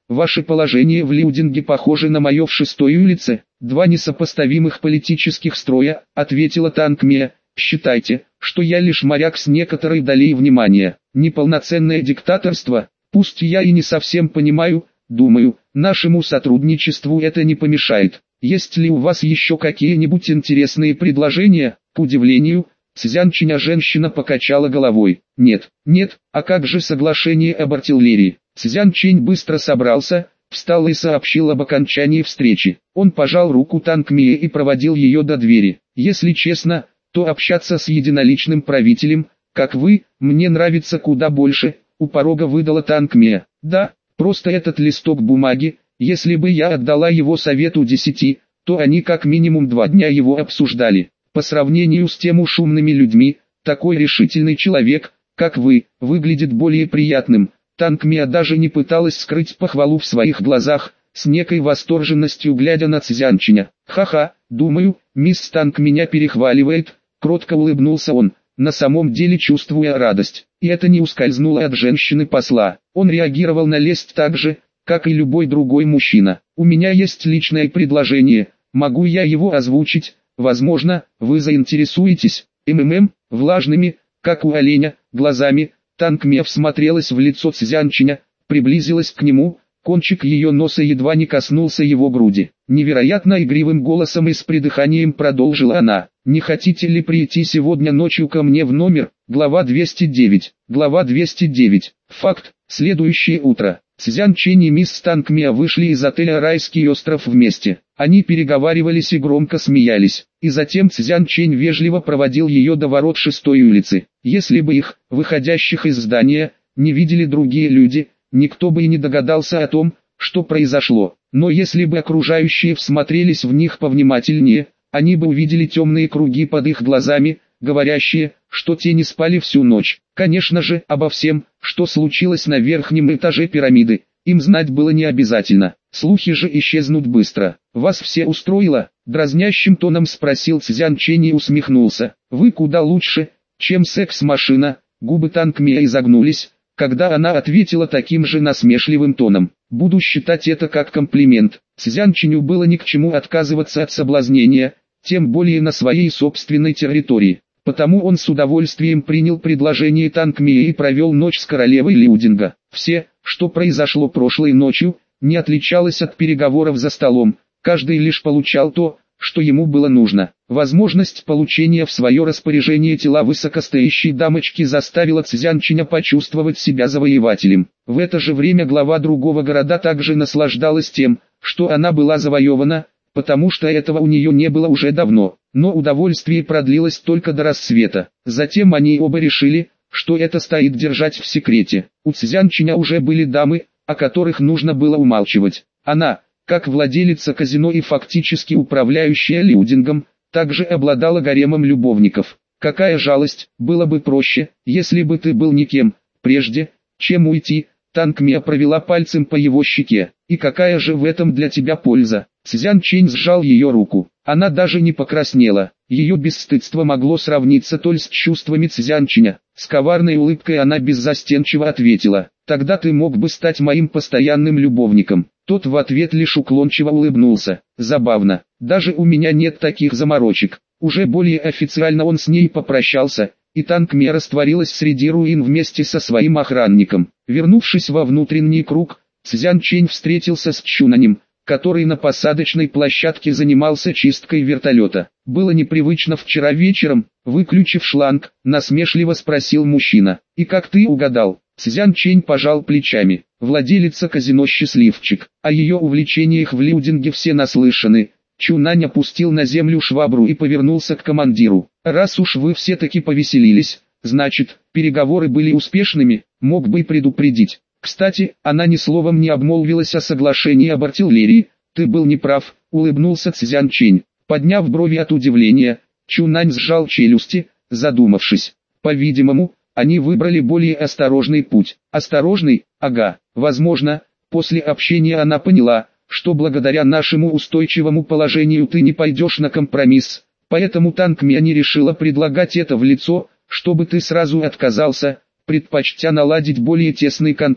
ваше положение в Лиудинге похоже на мое в шестой улице. Два несопоставимых политических строя, ответила Тан Кме. Считайте, что я лишь моряк с некоторой долей внимания. Неполноценное диктаторство, пусть я и не совсем понимаю, думаю, нашему сотрудничеству это не помешает. Есть ли у вас еще какие-нибудь интересные предложения? К удивлению, Цзянчиня женщина покачала головой. Нет, нет, а как же соглашение об артиллерии? Цзянчинь быстро собрался, встал и сообщил об окончании встречи. Он пожал руку Тан Кме и проводил ее до двери. Если честно, то общаться с единоличным правителем, как вы, мне нравится куда больше, у порога выдала Тан Кме. Да, просто этот листок бумаги, если бы я отдала его совету десяти, то они как минимум два дня его обсуждали. По сравнению с тем шумными людьми, такой решительный человек, как вы, выглядит более приятным. Тан Кме даже не пыталась скрыть похвалу в своих глазах, с некой восторженностью глядя на Цзянчиня. «Ха-ха, думаю, мисс Танк меня перехваливает», — кротко улыбнулся он, на самом деле чувствуя радость. И это не ускользнуло от женщины-посла. Он реагировал на лесть так же, как и любой другой мужчина. «У меня есть личное предложение, могу я его озвучить? Возможно, вы заинтересуетесь». МММ, влажными, как у оленя, глазами, Тан Кме всмотрелась в лицо Цзянчиня, приблизилась к нему, кончик ее носа едва не коснулся его груди. Невероятно игривым голосом и с придыханием продолжила она. «Не хотите ли прийти сегодня ночью ко мне в номер?» Глава двести девять. Глава двести девять. Факт. Следующее утро. Цзянчинь и мисс Тан Кме вышли из отеля «Райский остров» вместе. Они переговаривались и громко смеялись. И затем Цзянчинь вежливо проводил ее до ворот шестой улицы. Если бы их, выходящих из здания, не видели другие люди, никто бы и не догадался о том, что произошло. Но если бы окружающие всмотрелись в них повнимательнее, они бы увидели темные круги под их глазами, говорящие, что те не спали всю ночь. Конечно же, обо всем, что случилось на верхнем этаже пирамиды, им знать было не обязательно. Слухи же исчезнут быстро. «Вас все устроило?» — дразнящим тоном спросил Цзянчинь и усмехнулся. «Вы куда лучше, чем секс-машина». Губы Тан Кме изогнулись, когда она ответила таким же насмешливым тоном. «Буду считать это как комплимент». Цзянчиню было ни к чему отказываться от соблазнения, тем более на своей собственной территории. Потому он с удовольствием принял предложение Тан Кме и провел ночь с королевой Лиудинга. Все, что произошло прошлой ночью, не отличалось от переговоров за столом, каждый лишь получал то, что ему было нужно. Возможность получения в свое распоряжение тела высокостоящей дамочки заставила Цзянчиня почувствовать себя завоевателем. В это же время глава другого города также наслаждалась тем, что она была завоевана, потому что этого у нее не было уже давно. Но удовольствие продлилось только до рассвета. Затем они оба решили, что это стоит держать в секрете. У Цзянчиня уже были дамы, о которых нужно было умалчивать. Она, как владелица казино и фактически управляющая Лиудингом, также обладала гаремом любовников. Какая жалость, было бы проще, если бы ты был никем, прежде, чем уйти. Тан Кме провела пальцем по его щеке. «И какая же в этом для тебя польза?» Цзянчинь сжал ее руку. Она даже не покраснела. Ее бесстыдство могло сравниться только с чувствами Цзянчиня. С коварной улыбкой она беззастенчиво ответила: «Тогда ты мог бы стать моим постоянным любовником». Тот в ответ лишь уклончиво улыбнулся. Забавно, даже у меня нет таких заморочек. Уже более официально он с ней попрощался, и Тан Кме растворилась среди руин вместе со своим охранником. Вернувшись во внутренний круг, Цзянчинь встретился с Чунанем, который на посадочной площадке занимался чисткой вертолета. «Было непривычно вчера вечером, выключив шланг», насмешливо спросил мужчина. «И как ты угадал?» Цзянчинь пожал плечами. Владелица казино счастливчик, о ее увлечениях в Лиудинге все наслышаны. Чунань опустил на землю швабру и повернулся к командиру. «Раз уж вы все-таки повеселились, значит, переговоры были успешными, мог бы и предупредить. Кстати, она ни словом не обмолвилась о соглашении об артиллерии». «Ты был неправ», — улыбнулся Цзянчинь. Подняв брови от удивления, Чунань сжал челюсти, задумавшись. По-видимому, они выбрали более осторожный путь. Осторожный? Ага. Возможно, после общения она поняла, что благодаря нашему устойчивому положению ты не пойдешь на компромисс. Поэтому Тан Кме не решила предлагать это в лицо, чтобы ты сразу отказался, предпочтя наладить более тесный контакт.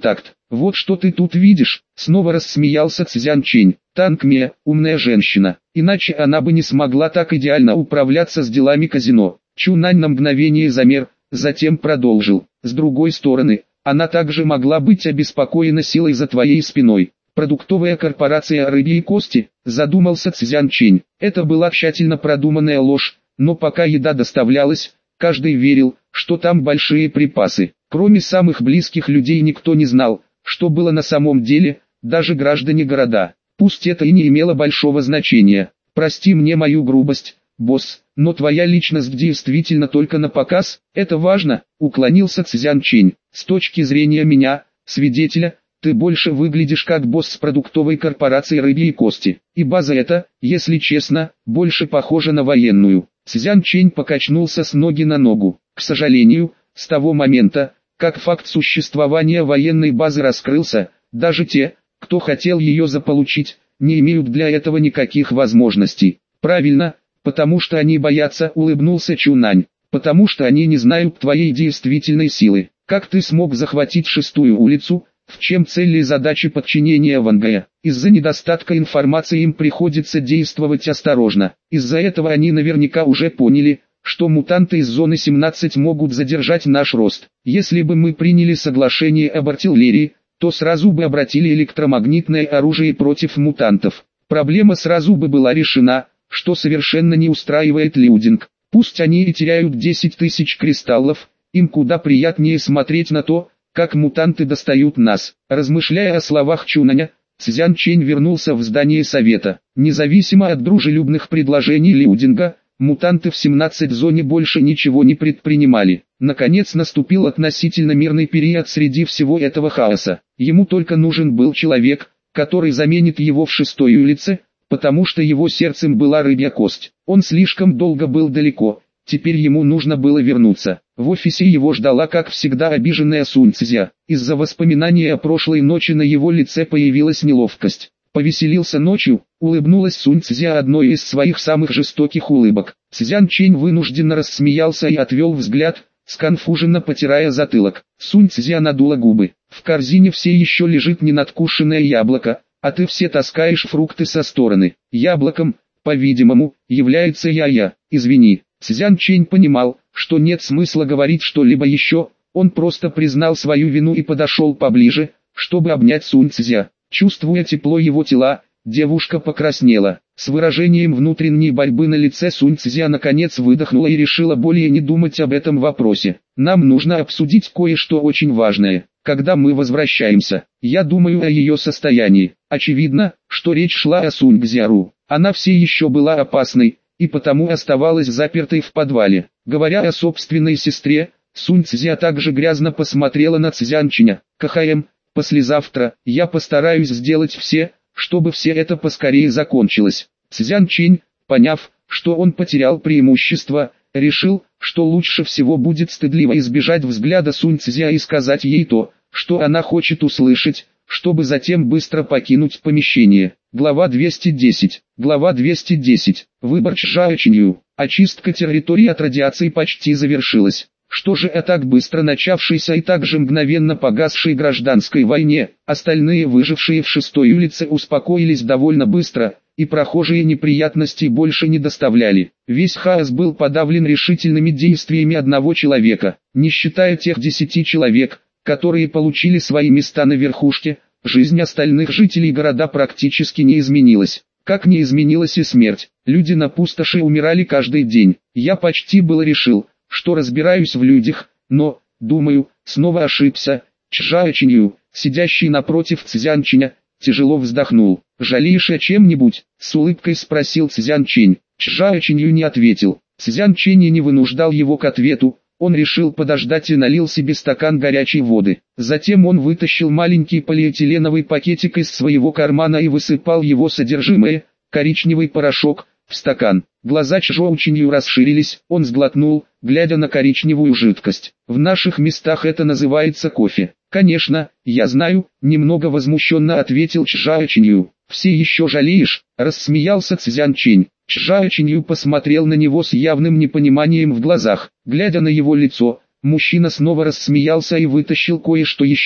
Вот что ты тут видишь, снова рассмеялся Цзян Чэнь. Танг Ме, умная женщина, иначе она бы не смогла так идеально управляться с делами казино. Чунань на мгновение замер, затем продолжил. С другой стороны, она также могла быть обеспокоена силой за твоей спиной. Продуктовая корпорация «Рыбьи кости», задумался Цзян Чэнь. Это была тщательно продуманная ложь, но пока еда доставлялась, каждый верил, что там большие припасы. Кроме самых близких людей никто не знал, что было на самом деле, даже граждане города. Пусть это и не имело большого значения. Прости мне мою грубость, босс, но твоя личность действительно только на показ, это важно, уклонился Цзян Чэнь. С точки зрения меня, свидетеля, ты больше выглядишь как босс продуктовой корпорации «Рыбьи кости», и база эта, если честно, больше похожа на военную. Цзян Чэнь покачнулся с ноги на ногу. К сожалению, с того момента, как факт существования военной базы раскрылся, даже те, кто хотел ее заполучить, не имеют для этого никаких возможностей. Правильно, потому что они боятся, улыбнулся Чунань, потому что они не знают твоей действительной силы. Как ты смог захватить шестую улицу? В чем цель и задачи подчинения Вангая? Из-за недостатка информации им приходится действовать осторожно. Из-за этого они наверняка уже поняли, что мутанты из зоны семнадцать могут задержать наш рост. Если бы мы приняли соглашение об артиллерии, то сразу бы обратили электромагнитное оружие против мутантов. Проблема сразу бы была решена, что совершенно не устраивает Лиудинг. Пусть они и теряют десять тысяч кристаллов, им куда приятнее смотреть на то, как мутанты достают нас. Размышляя о словах Чунаня, Цзян Чэнь вернулся в здание совета. Независимо от дружелюбных предложений Лиудинга, мутанты в семнадцатой зоне больше ничего не предпринимали. Наконец наступил относительно мирный период среди всего этого хаоса. Ему только нужен был человек, который заменит его в шестой улице, потому что его сердцем была рыбья кость. Он слишком долго был далеко, теперь ему нужно было вернуться. В офисе его ждала, как всегда, обиженная Сунь Цзя. Из-за воспоминания о прошлой ночи на его лице появилась неловкость. Повеселился ночью, улыбнулась Сунь Цзя одной из своих самых жестоких улыбок. Цзян Чэнь вынужденно рассмеялся и отвел взгляд, сконфуженно потирая затылок. Сунь Цзя надула губы. В корзине все еще лежит ненадкушенное яблоко, а ты все таскаешь фрукты со стороны. Яблоком, по-видимому, является я-я. Извини. Цзян Чэнь понимал, что нет смысла говорить что-либо еще, он просто признал свою вину и подошел поближе, чтобы обнять Сунь Цзя. Чувствуя тепло его тела, девушка покраснела. С выражением внутренней борьбы на лице Сунь Цзя наконец выдохнула и решила более не думать об этом вопросе. Нам нужно обсудить кое-что очень важное. Когда мы возвращаемся, я думаю о ее состоянии. Очевидно, что речь шла о Сунь Цзяру. Она все еще была опасной, и потому оставалась запертой в подвале. Говоря о собственной сестре, Сунь Цзя также грязно посмотрела на Цзян Чэня. КХМ, послезавтра, я постараюсь сделать все, чтобы все это поскорее закончилось. Цзян Чэнь, поняв, что он потерял преимущество, решил, что лучше всего будет стыдливо избежать взгляда Сунь Цзя и сказать ей то, что она хочет услышать, чтобы затем быстро покинуть помещение. Глава двести десять. Глава двести десять. Выбор Чжао Чинью. Очистка территории от радиации почти завершилась. Что же о так быстро начавшейся и также мгновенно погасшей гражданской войне? Остальные выжившие в шестой улице успокоились довольно быстро, и прохожие неприятностей больше не доставляли. Весь хаос был подавлен решительными действиями одного человека. Не считая тех десяти человек, которые получили свои места на верхушке, жизнь остальных жителей города практически не изменилась. Как не изменилась и смерть. Люди на пустоши умирали каждый день. Я почти было решил, что разбираюсь в людях, но, думаю, снова ошибся. Чжао Чинью, сидящий напротив Цзян Чэня, тяжело вздохнул. «Жалеешь о чем-нибудь?» — с улыбкой спросил Цзян Чэнь. Чжао Чинью не ответил. Цзян Чэнь не вынуждал его к ответу. Он решил подождать и налил себе стакан горячей воды. Затем он вытащил маленький полиэтиленовый пакетик из своего кармана и высыпал его содержимое, коричневый порошок, в стакан. Глаза Чжао Чинью расширились, он сглотнул, глядя на коричневую жидкость. «В наших местах это называется кофе». «Конечно, я знаю», — немного возмущенно ответил Чжао Чинью. «Все еще жалеешь?» — рассмеялся Цзян Чэнь. Чжао Чинью посмотрел на него с явным непониманием в глазах. Глядя на его лицо, мужчина снова рассмеялся и вытащил кое-что еще.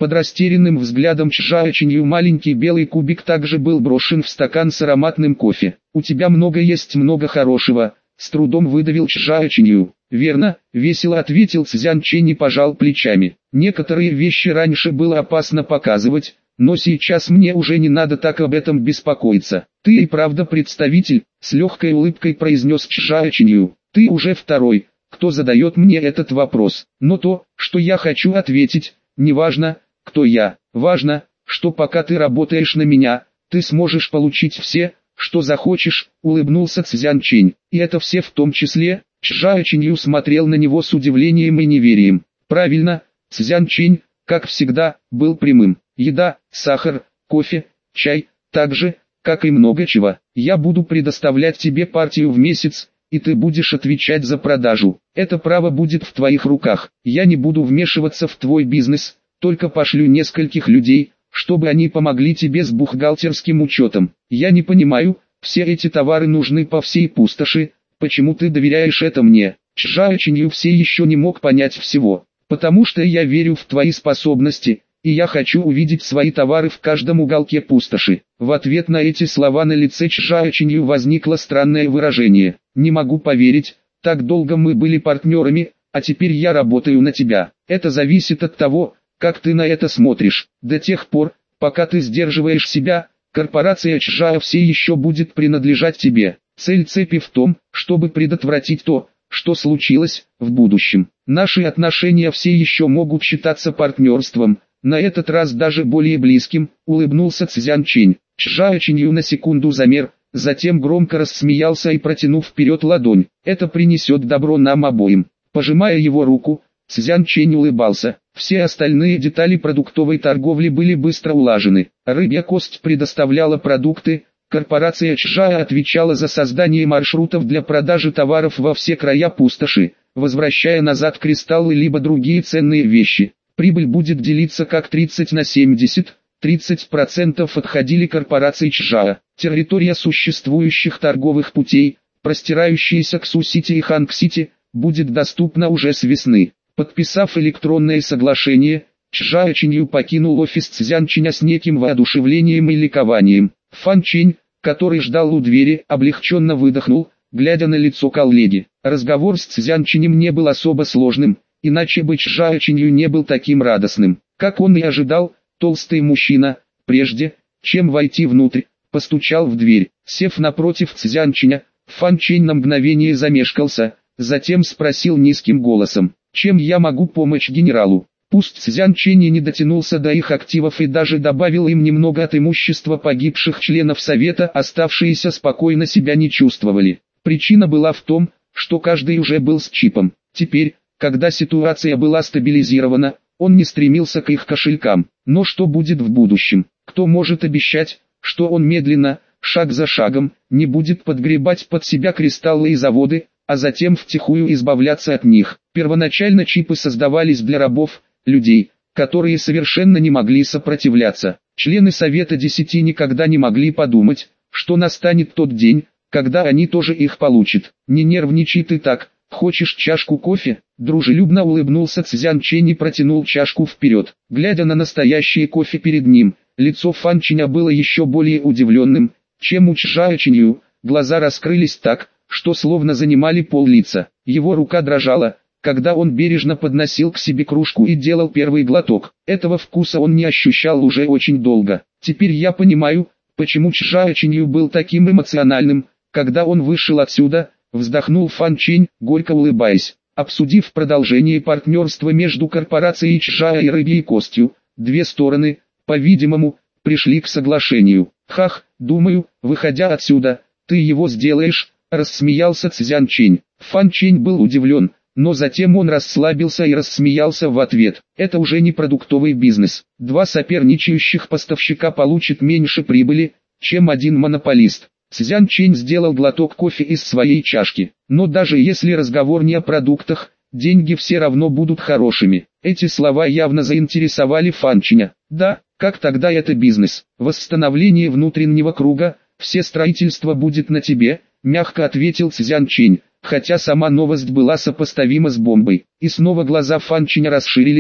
Под растерянным взглядом Чжао Чинью маленький белый кубик также был брошен в стакан с ароматным кофе. «У тебя много есть много хорошего», — с трудом выдавил Чжао Чинью. «Верно», — весело ответил Цзян Чэнь и пожал плечами. «Некоторые вещи раньше было опасно показывать, но сейчас мне уже не надо так об этом беспокоиться. Ты и правда представитель», — с легкой улыбкой произнес Чжао Чинью. «Ты уже второй, кто задает мне этот вопрос. Но то, что я хочу ответить, не важно, кто я. Важно, что пока ты работаешь на меня, ты сможешь получить все, что захочешь», — улыбнулся Цзян Чэнь. «И это все в том числе?» Чжао Чинью смотрел на него с удивлением и неверием. «Правильно», — Цзян Чэнь, как всегда, был прямым. «Еда, сахар, кофе, чай, так же, как и много чего. Я буду предоставлять тебе партию в месяц, и ты будешь отвечать за продажу. Это право будет в твоих руках. Я не буду вмешиваться в твой бизнес, только пошлю нескольких людей, чтобы они помогли тебе с бухгалтерским учетом. Я не понимаю, все эти товары нужны по всей пустоши, почему ты доверяешь это мне?» Чжао Чинью все еще не мог понять всего. «Потому что я верю в твои способности, и я хочу увидеть свои товары в каждом уголке пустоши». В ответ на эти слова на лице Чжао Чинью возникло странное выражение. «Не могу поверить, так долго мы были партнерами, а теперь я работаю на тебя. Это зависит от того, как ты на это смотришь. До тех пор, пока ты сдерживаешь себя, корпорация Чжао все еще будет принадлежать тебе. Цель цепи в том, чтобы предотвратить то, что случилось в будущем. Наши отношения все еще могут считаться партнерством, на этот раз даже более близким», — улыбнулся Цзян Чэнь. Чжао Чинью на секунду замер, затем громко рассмеялся и протянув вперед ладонь. «Это принесет добро нам обоим». Пожимая его руку, Цзян Чэнь улыбался. Все остальные детали продуктовой торговли были быстро улажены. Рыбья кость предоставляла продукты, корпорация Чжао отвечала за создание маршрутов для продажи товаров во все края пустоши, возвращая назад кристаллы либо другие ценные вещи. Прибыль будет делиться как тридцать на семьдесят, тридцать процентов отходили корпорации Чжао. Территория существующих торговых путей, простирающаяся к Су-Сити и Ханг-Сити, будет доступна уже с весны. Подписав электронное соглашение, Чжао Чинью покинул офис Цзян Чэня с неким воодушевлением и ликованием. Фан Чэнь, который ждал у двери, облегченно выдохнул, глядя на лицо коллеги. Разговор с Цзян Чэнем не был особо сложным, иначе бы Чжао Чинью не был таким радостным. Как он и ожидал, толстый мужчина, прежде, чем войти внутрь, постучал в дверь. Сев напротив Цзян Чэня, Фан Чэнь на мгновение замешкался, затем спросил низким голосом: «Чем я могу помочь генералу?» Пусть Цзян Чэнь и не дотянулся до их активов и даже добавил им немного от имущества погибших членов Совета, оставшиеся спокойно себя не чувствовали. Причина была в том, что каждый уже был с чипом. Теперь, когда ситуация была стабилизирована, он не стремился к их кошелькам. Но что будет в будущем? Кто может обещать, что он медленно, шаг за шагом, не будет подгребать под себя кристаллы и заводы, а затем втихую избавляться от них? Первоначально чипы создавались для рабов, людей, которые совершенно не могли сопротивляться. Члены Совета Десяти никогда не могли подумать, что настанет тот день, когда они тоже их получат. «Не нервничай ты так, хочешь чашку кофе?» Дружелюбно улыбнулся Цзян Чэнь и протянул чашку вперед. Глядя на настоящий кофе перед ним, лицо Фан Чэня было еще более удивленным, чем у Чжао Чинью. Глаза раскрылись так, что словно занимали пол лица. Его рука дрожала, когда он бережно подносил к себе кружку и делал первый глоток. Этого вкуса он не ощущал уже очень долго. «Теперь я понимаю, почему Чжао Чинью был таким эмоциональным, когда он вышел отсюда», — вздохнул Фан Чэнь, горько улыбаясь. Обсудив продолжение партнерства между корпорацией Чжао и Рыбьей Костью, две стороны, по-видимому, пришли к соглашению. «Хах, думаю, выходя отсюда, ты его сделаешь», — рассмеялся Цзян Чэнь. Фан Чэнь был удивлен, но затем он расслабился и рассмеялся в ответ. «Это уже не продуктовый бизнес. Два соперничающих поставщика получат меньше прибыли, чем один монополист». Цзян Чэнь сделал глоток кофе из своей чашки. «Но даже если разговор не о продуктах, деньги все равно будут хорошими». Эти слова явно заинтересовали Фан Чэня. «Да, как тогда это бизнес? Восстановление внутреннего круга, все строительство будет на тебе», — мягко ответил Цзян Чэнь, хотя сама новость была сопоставима с бомбой. И снова глаза Фан Чэня расширились,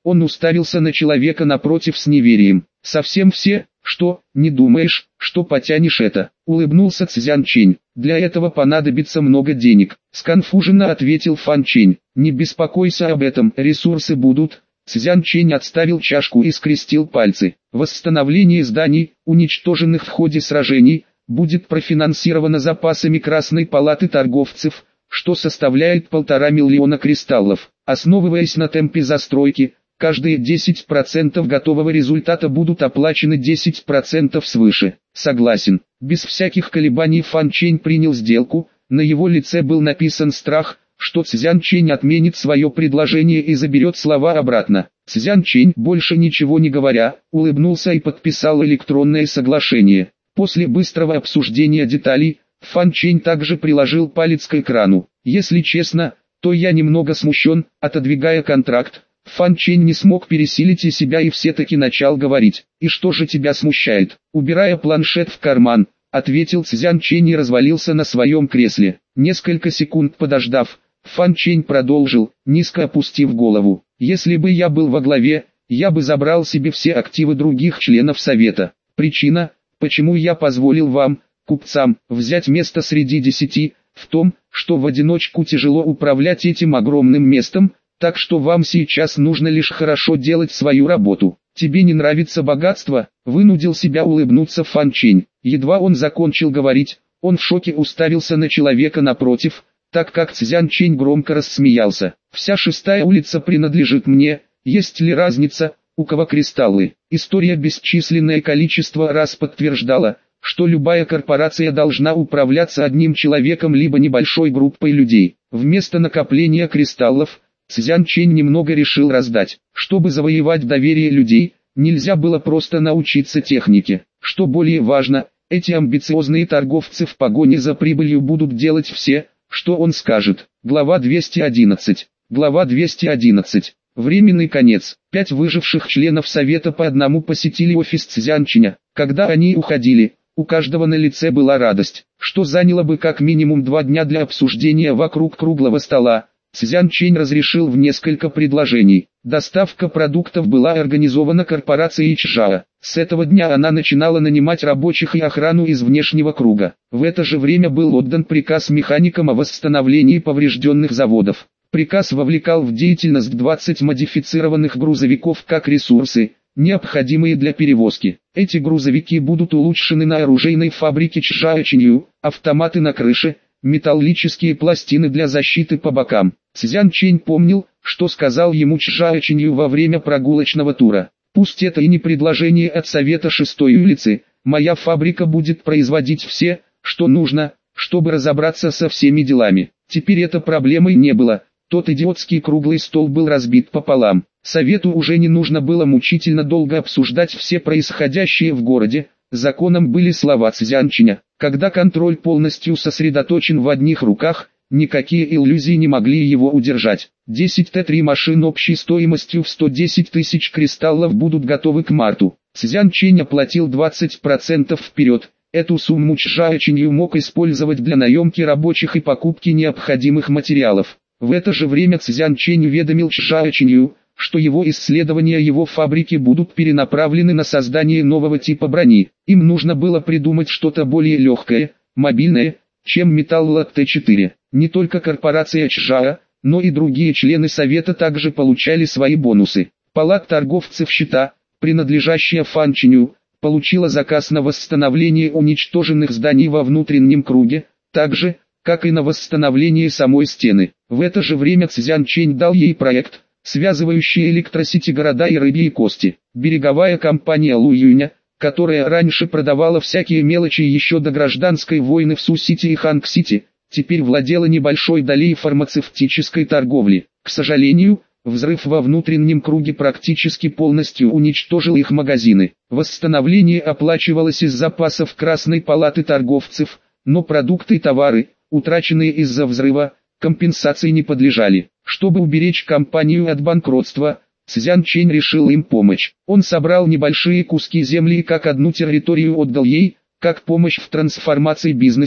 Он уставился на человека напротив с неверием. «Совсем все? Что, не думаешь, что потянешь это?» Улыбнулся Цзян Чэнь. «Для этого понадобится много денег», сконфуженно ответил Фан Чэнь. «Не беспокойся об этом, ресурсы будут». Цзян Чэнь отставил чашку и скрестил пальцы. «Восстановление зданий, уничтоженных в ходе сражений, будет профинансировано запасами Красной палаты торговцев, что составляет полтора миллиона кристаллов. Основываясь на темпе застройки, каждые десять процентов готового результата будут оплачены десять процентов свыше». «Согласен». Без всяких колебаний Фан Чэнь принял сделку, на его лице был написан страх, что Цзян Чэнь отменит свое предложение и заберет слова обратно. Цзян Чэнь, больше ничего не говоря, улыбнулся и подписал электронное соглашение. После быстрого обсуждения деталей, Фан Чэнь также приложил палец к экрану. «Если честно, то я немного смущен», отодвигая контракт. Фан Чэнь не смог пересилить и себя и все-таки начал говорить. «И что же тебя смущает?» Убирая планшет в карман, ответил Цзян Чэнь и развалился на своем кресле. Несколько секунд подождав, Фан Чэнь продолжил, низко опустив голову. «Если бы я был во главе, я бы забрал себе все активы других членов Совета. Причина, почему я позволил вам, купцам, взять место среди десяти, в том, что в одиночку тяжело управлять этим огромным местом, так что вам сейчас нужно лишь хорошо делать свою работу. Тебе не нравится богатство?» Вынудил себя улыбнуться Фан Чэнь. Едва он закончил говорить, он в шоке уставился на человека напротив, так как Цзян Чэнь громко рассмеялся. «Вся шестая улица принадлежит мне, есть ли разница, у кого кристаллы?» История бесчисленное количество раз подтверждала, что любая корпорация должна управляться одним человеком либо небольшой группой людей. Вместо накопления кристаллов, Цзян Чэнь немного решил раздать. Чтобы завоевать доверие людей, нельзя было просто научиться технике. Что более важно, эти амбициозные торговцы в погоне за прибылью будут делать все, что он скажет. Глава двести одиннадцать. Глава двести одиннадцать. Временный конец. Пять выживших членов Совета по одному посетили офис Цзян Чэня. Когда они уходили, у каждого на лице была радость, что заняло бы как минимум два дня для обсуждения вокруг круглого стола. Цзян Чэнь разрешил в несколько предложений. Доставка продуктов была организована корпорацией Чжао. С этого дня она начинала нанимать рабочих и охрану из внешнего круга. В это же время был отдан приказ механикам о восстановлении поврежденных заводов. Приказ вовлекал в деятельность двадцать модифицированных грузовиков как ресурсы, необходимые для перевозки. Эти грузовики будут улучшены на оружейной фабрике Чжао Чинью, автоматы на крыше, металлические пластины для защиты по бокам. Цзян Чэнь помнил, что сказал ему Чжао Чинью во время прогулочного тура. «Пусть это и не предложение от Совета шестой улицы, моя фабрика будет производить все, что нужно, чтобы разобраться со всеми делами». Теперь это проблемой не было. Тот идиотский круглый стол был разбит пополам. Совету уже не нужно было мучительно долго обсуждать все происходящее в городе. Законом были слова Цзян Чэня. Когда контроль полностью сосредоточен в одних руках, никакие иллюзии не могли его удержать. десять Т три машин общей стоимостью в сто десять тысяч кристаллов будут готовы к марту. Цзян Чэнь оплатил двадцать процентов вперед. Эту сумму Чжао Чинью мог использовать для наемки рабочих и покупки необходимых материалов. В это же время Цзян Чэнь уведомил Чжао Чинью, что его исследования его фабрики будут перенаправлены на создание нового типа брони. Им нужно было придумать что-то более легкое, мобильное, чем Металлолат Т четыре. Не только корпорация Чжао, но и другие члены Совета также получали свои бонусы. Палата торговцев щита, принадлежащая Фан Чэню, получила заказ на восстановление уничтоженных зданий во внутреннем круге, так же, как и на восстановление самой стены. В это же время Цзян Чэнь дал ей проект, связывающий электросети города и рыбьи кости. Береговая компания Лу Юня, которая раньше продавала всякие мелочи еще до гражданской войны в Су-Сити и Ханг-Сити, теперь владела небольшой долей фармацевтической торговли. К сожалению, взрыв во внутреннем круге практически полностью уничтожил их магазины. Восстановление оплачивалось из запасов Красной палаты торговцев, но продукты и товары, утраченные из-за взрыва, компенсации не подлежали. Чтобы уберечь компанию от банкротства, Цзян Чэнь решил им помочь. Он собрал небольшие куски земли и как одну территорию отдал ей, как помощь в трансформации бизнеса,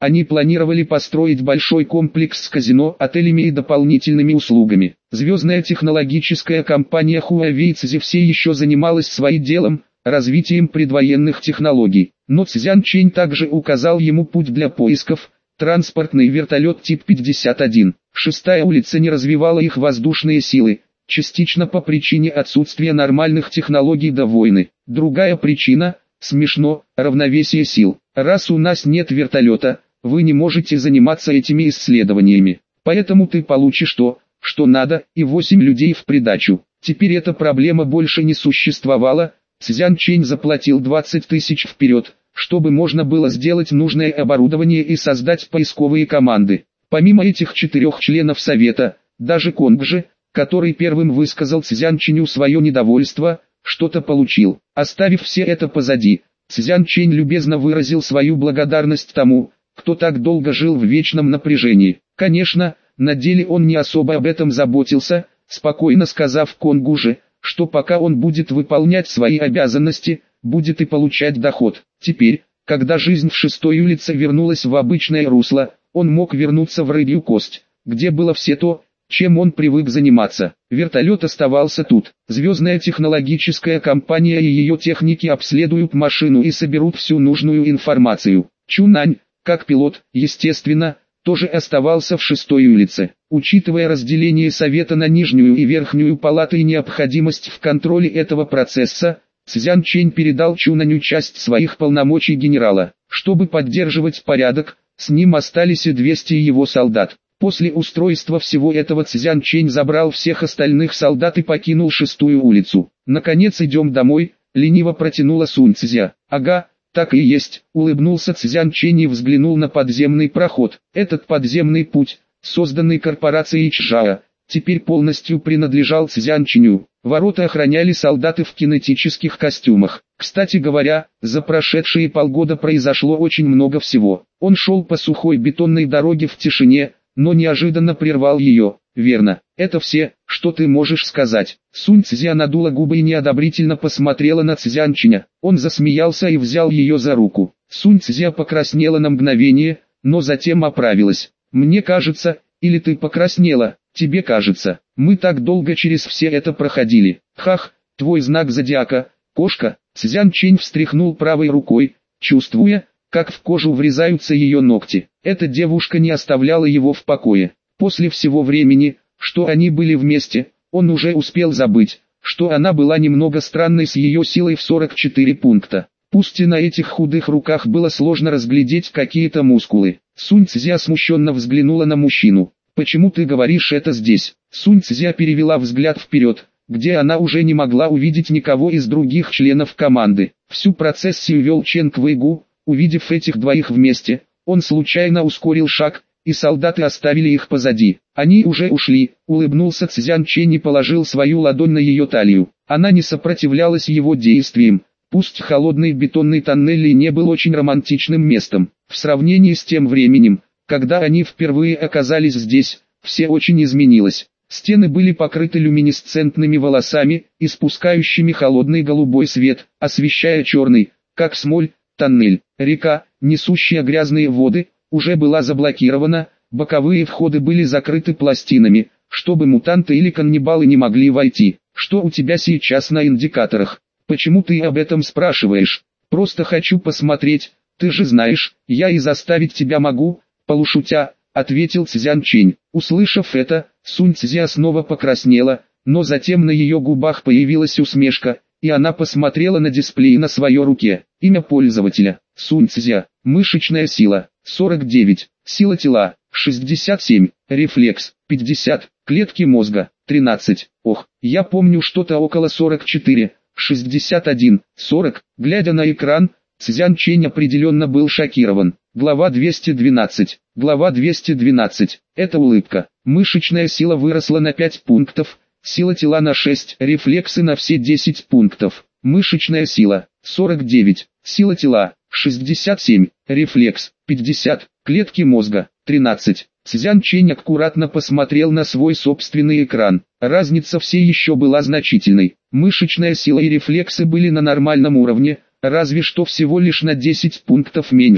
Они планировали построить большой комплекс с казино, отелями и дополнительными услугами. Звездная технологическая компания Huawei Цзи все еще занималась своим делом, развитием предвоенных технологий. Но Цзян Чэнь также указал ему путь для поисков: транспортный вертолет тип пятьдесят один. Шестая улица не развивала их воздушные силы, частично по причине отсутствия нормальных технологий до войны. Другая причина – смешно, равновесие сил. Раз у нас нет вертолета, вы не можете заниматься этими исследованиями. Поэтому ты получишь то, что надо, и восемь людей в придачу. Теперь эта проблема больше не существовала. Цзян Чэнь заплатил двадцать тысяч вперед, чтобы можно было сделать нужное оборудование и создать поисковые команды. Помимо этих четырех членов совета, даже Конгжи, который первым высказал Цзян Чэню свое недовольство, что-то получил. Оставив все это позади, Цзян Чэнь любезно выразил свою благодарность тому, кто так долго жил в вечном напряжении. Конечно, на деле он не особо об этом заботился, спокойно сказав Конгуже, что пока он будет выполнять свои обязанности, будет и получать доход. Теперь, когда жизнь в шестой улице вернулась в обычное русло, он мог вернуться в Рыбью Кость, где было все то, чем он привык заниматься. Вертолет оставался тут. Звездная технологическая компания и ее техники обследуют машину и соберут всю нужную информацию. Чунань, как пилот, естественно, тоже оставался в шестой улице. Учитывая разделение совета на нижнюю и верхнюю палаты и необходимость в контроле этого процесса, Цзян Чэнь передал Чунаню часть своих полномочий генерала. Чтобы поддерживать порядок, с ним остались и двести его солдат. После устройства всего этого Цзян Чэнь забрал всех остальных солдат и покинул шестую улицу. «Наконец идем домой», — лениво протянула Сунь Цзя. «Ага, так и есть», — улыбнулся Цзян Чэнь и взглянул на подземный проход. Этот подземный путь, созданный корпорацией Чжао, теперь полностью принадлежал Цзян Чэню. Ворота охраняли солдаты в кинетических костюмах. Кстати говоря, за прошедшие полгода произошло очень много всего. Он шел по сухой бетонной дороге в тишине, но неожиданно прервал ее. «Верно, это все, что ты можешь сказать». Сунь Цзя надула губы и неодобрительно посмотрела на Цзян Чэня. Он засмеялся и взял ее за руку. Сунь Цзя покраснела на мгновение, но затем оправилась. «Мне кажется, или ты покраснела, тебе кажется, мы так долго через все это проходили. Хах, твой знак зодиака, кошка». Цзян Чэнь встряхнул правой рукой, чувствуя, как в кожу врезаются ее ногти. Эта девушка не оставляла его в покое. После всего времени, что они были вместе, он уже успел забыть, что она была немного странной с ее силой в сорок четыре пункта. Пусть и на этих худых руках было сложно разглядеть какие-то мускулы. Сунь Цзя смущенно взглянула на мужчину. «Почему ты говоришь это здесь?» Сунь Цзя перевела взгляд вперед, где она уже не могла увидеть никого из других членов команды. Всю процессию вел Чен Квэйгу. Увидев этих двоих вместе, он случайно ускорил шаг, и солдаты оставили их позади. Они уже ушли, улыбнулся Цзян Чэнь и положил свою ладонь на ее талию. Она не сопротивлялась его действиям. Пусть холодный бетонный тоннель и не был очень романтичным местом, в сравнении с тем временем, когда они впервые оказались здесь, все очень изменилось. Стены были покрыты люминесцентными волосами, испускающими холодный голубой свет, освещая черный, как смоль, тоннель. Река, несущая грязные воды, уже была заблокирована, боковые входы были закрыты пластинами, чтобы мутанты или каннибалы не могли войти. «Что у тебя сейчас на индикаторах? Почему ты об этом спрашиваешь?» «Просто хочу посмотреть, ты же знаешь, я и заставить тебя могу», полушутя, ответил Цзян Чэнь. Услышав это, Сунь Цзя снова покраснела, но затем на ее губах появилась усмешка, и она посмотрела на дисплей на своей руке. Имя пользователя: Сунь Цзя. Мышечная сила: сорок девять. Сила тела: шестьдесят семь. Рефлекс: пятьдесят. Клетки мозга: тринадцать. Ох, я помню что-то около сорок четыре. шестьдесят один. сорок. Глядя на экран, Цзян Чэнь определенно был шокирован. Глава двести двенадцать. Глава двести двенадцать. Это улыбка. Мышечная сила выросла на пять пунктов. Сила тела на шесть, рефлексы на все десять пунктов. Мышечная сила сорок девять, сила тела шестьдесят семь, рефлекс пятьдесят, клетки мозга тринадцать. Цзян Чэнь аккуратно посмотрел на свой собственный экран. Разница все еще была значительной. Мышечная сила и рефлексы были на нормальном уровне, разве что всего лишь на десять пунктов меньше,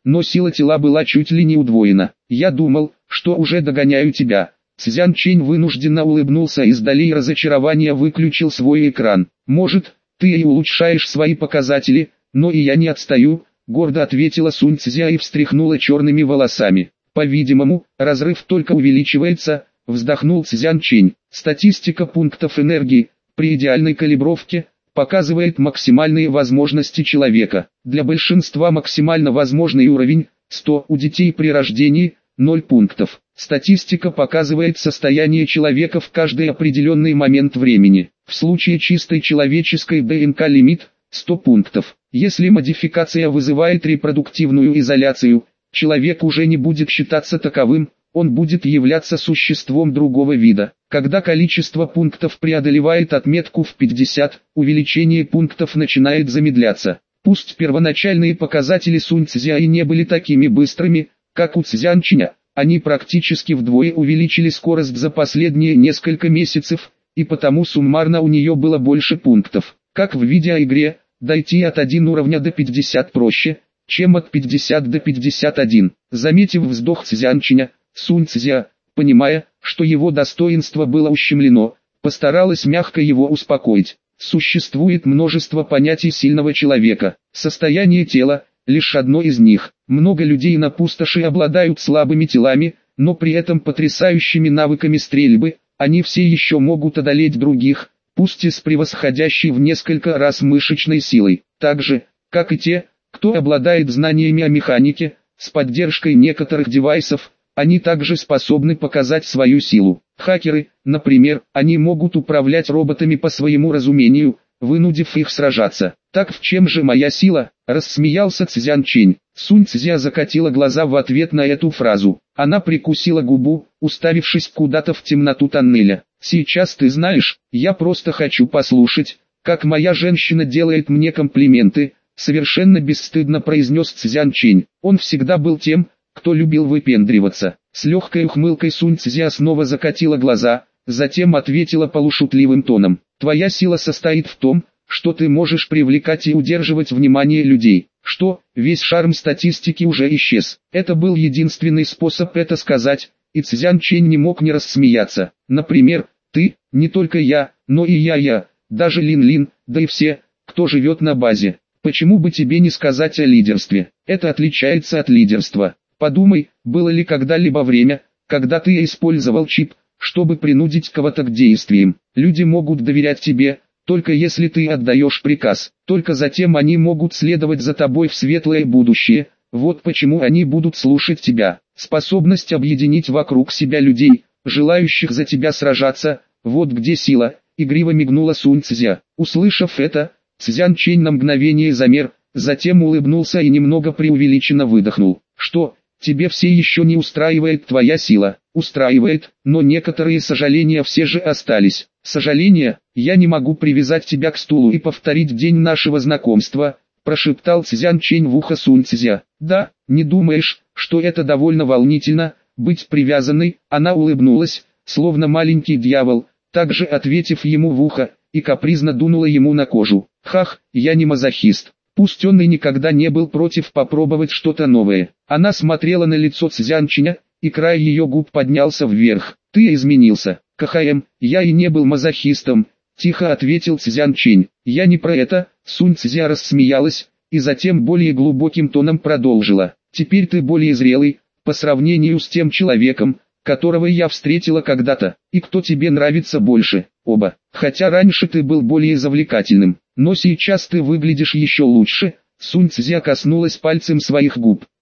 но сила тела была чуть ли не удвоена. Я думал, что уже догоняю тебя. Цзян Чэнь вынужденно улыбнулся и с долей разочарования выключил свой экран. Может, ты и улучшаешь свои показатели, но и я не отстаю, гордо ответила Сунь Цзя и встряхнула черными волосами. По-видимому, разрыв только увеличивается, вздохнул Цзян Чэнь. Статистика пунктов энергии при идеальной калибровке показывает максимальные возможности человека. Для большинства максимально возможный уровень сто у детей при рождении ноль пунктов. Статистика показывает состояние человека в каждый определенный момент времени. В случае чистой человеческой ДНК лимит сто пунктов. Если модификация вызывает репродуктивную изоляцию, человек уже не будет считаться таковым, он будет являться существом другого вида. Когда количество пунктов преодолевает отметку в пятьдесят, увеличение пунктов начинает замедляться. Пусть первоначальные показатели Сунь Цзя и не были такими быстрыми, как у Цзян Чэня, они практически вдвое увеличили скорость за последние несколько месяцев, и потому суммарно у нее было больше пунктов. Как в видеоигре, дойти от одного уровня до пятидесяти проще, чем от пятидесяти до пятидесяти одного. Заметив вздох Цзян Чэня, Сунь Цзя, понимая, что его достоинство было ущемлено, постаралась мягко его успокоить. Существует множество понятий сильного человека. Состояние тела – лишь одно из них. Много людей на пустоши обладают слабыми телами, но при этом потрясающими навыками стрельбы, они все еще могут одолеть других, пусть и с превосходящей в несколько раз мышечной силой. Так же, как и те, кто обладает знаниями о механике, с поддержкой некоторых девайсов, они также способны показать свою силу. Хакеры, например, они могут управлять роботами по своему разумению, вынудив их сражаться. Так в чем же моя сила? Рассмеялся Цзян Чэнь. Сунь Цзя закатила глаза в ответ на эту фразу. Она прикусила губу, уставившись куда-то в темноту тоннеля. Сейчас ты знаешь, я просто хочу послушать, как моя женщина делает мне комплименты, совершенно бесстыдно произнес Цзян Чэнь. Он всегда был тем, кто любил выпендриваться. С легкой ухмылкой Сунь Цзя снова закатила глаза, затем ответила полушутливым тоном. Твоя сила состоит в том, что ты можешь привлекать и удерживать внимание людей. Что, весь шарм статистики уже исчез. Это был единственный способ это сказать, и Цзян Чэнь не мог не рассмеяться. Например, ты, не только я, но и я-я, даже Лин-Лин, да и все, кто живет на базе. Почему бы тебе не сказать о лидерстве? Это отличается от лидерства. Подумай, было ли когда-либо время, когда ты использовал чип, чтобы принудить кого-то к действиям. Люди могут доверять тебе, только если ты отдаешь приказ. Только затем они могут следовать за тобой в светлое будущее. Вот почему они будут слушать тебя. Способность объединить вокруг себя людей, желающих за тебя сражаться, вот где сила. Игриво мигнула Сунь Цзя. Услышав это, Цзян Чэнь на мгновение замер, затем улыбнулся и немного преувеличенно выдохнул. Что? Тебе все еще не устраивает твоя сила? Устраивает, но некоторые сожаления все же остались. Сожаления? Я не могу привязать тебя к стулу и повторить день нашего знакомства, прошептал Цзян Чэнь в ухо Сунь Цзя. Да, не думаешь, что это довольно волнительно, быть привязанной? Она улыбнулась, словно маленький дьявол, также ответив ему в ухо, и капризно дунула ему на кожу. Хах, я не мазохист. Пусть он и никогда не был против попробовать что-то новое. Она смотрела на лицо Цзян Чэня, и край ее губ поднялся вверх. Ты изменился. КХМ, я и не был мазохистом, тихо ответил Цзян Чэнь. Я не про это. Сунь Цзя рассмеялась, и затем более глубоким тоном продолжила. Теперь ты более зрелый, по сравнению с тем человеком, которого я встретила когда-то. И кто тебе нравится больше? Оба. Хотя раньше ты был более завлекательным, но сейчас ты выглядишь еще лучше. Сунь Цзя коснулась пальцем своих губ.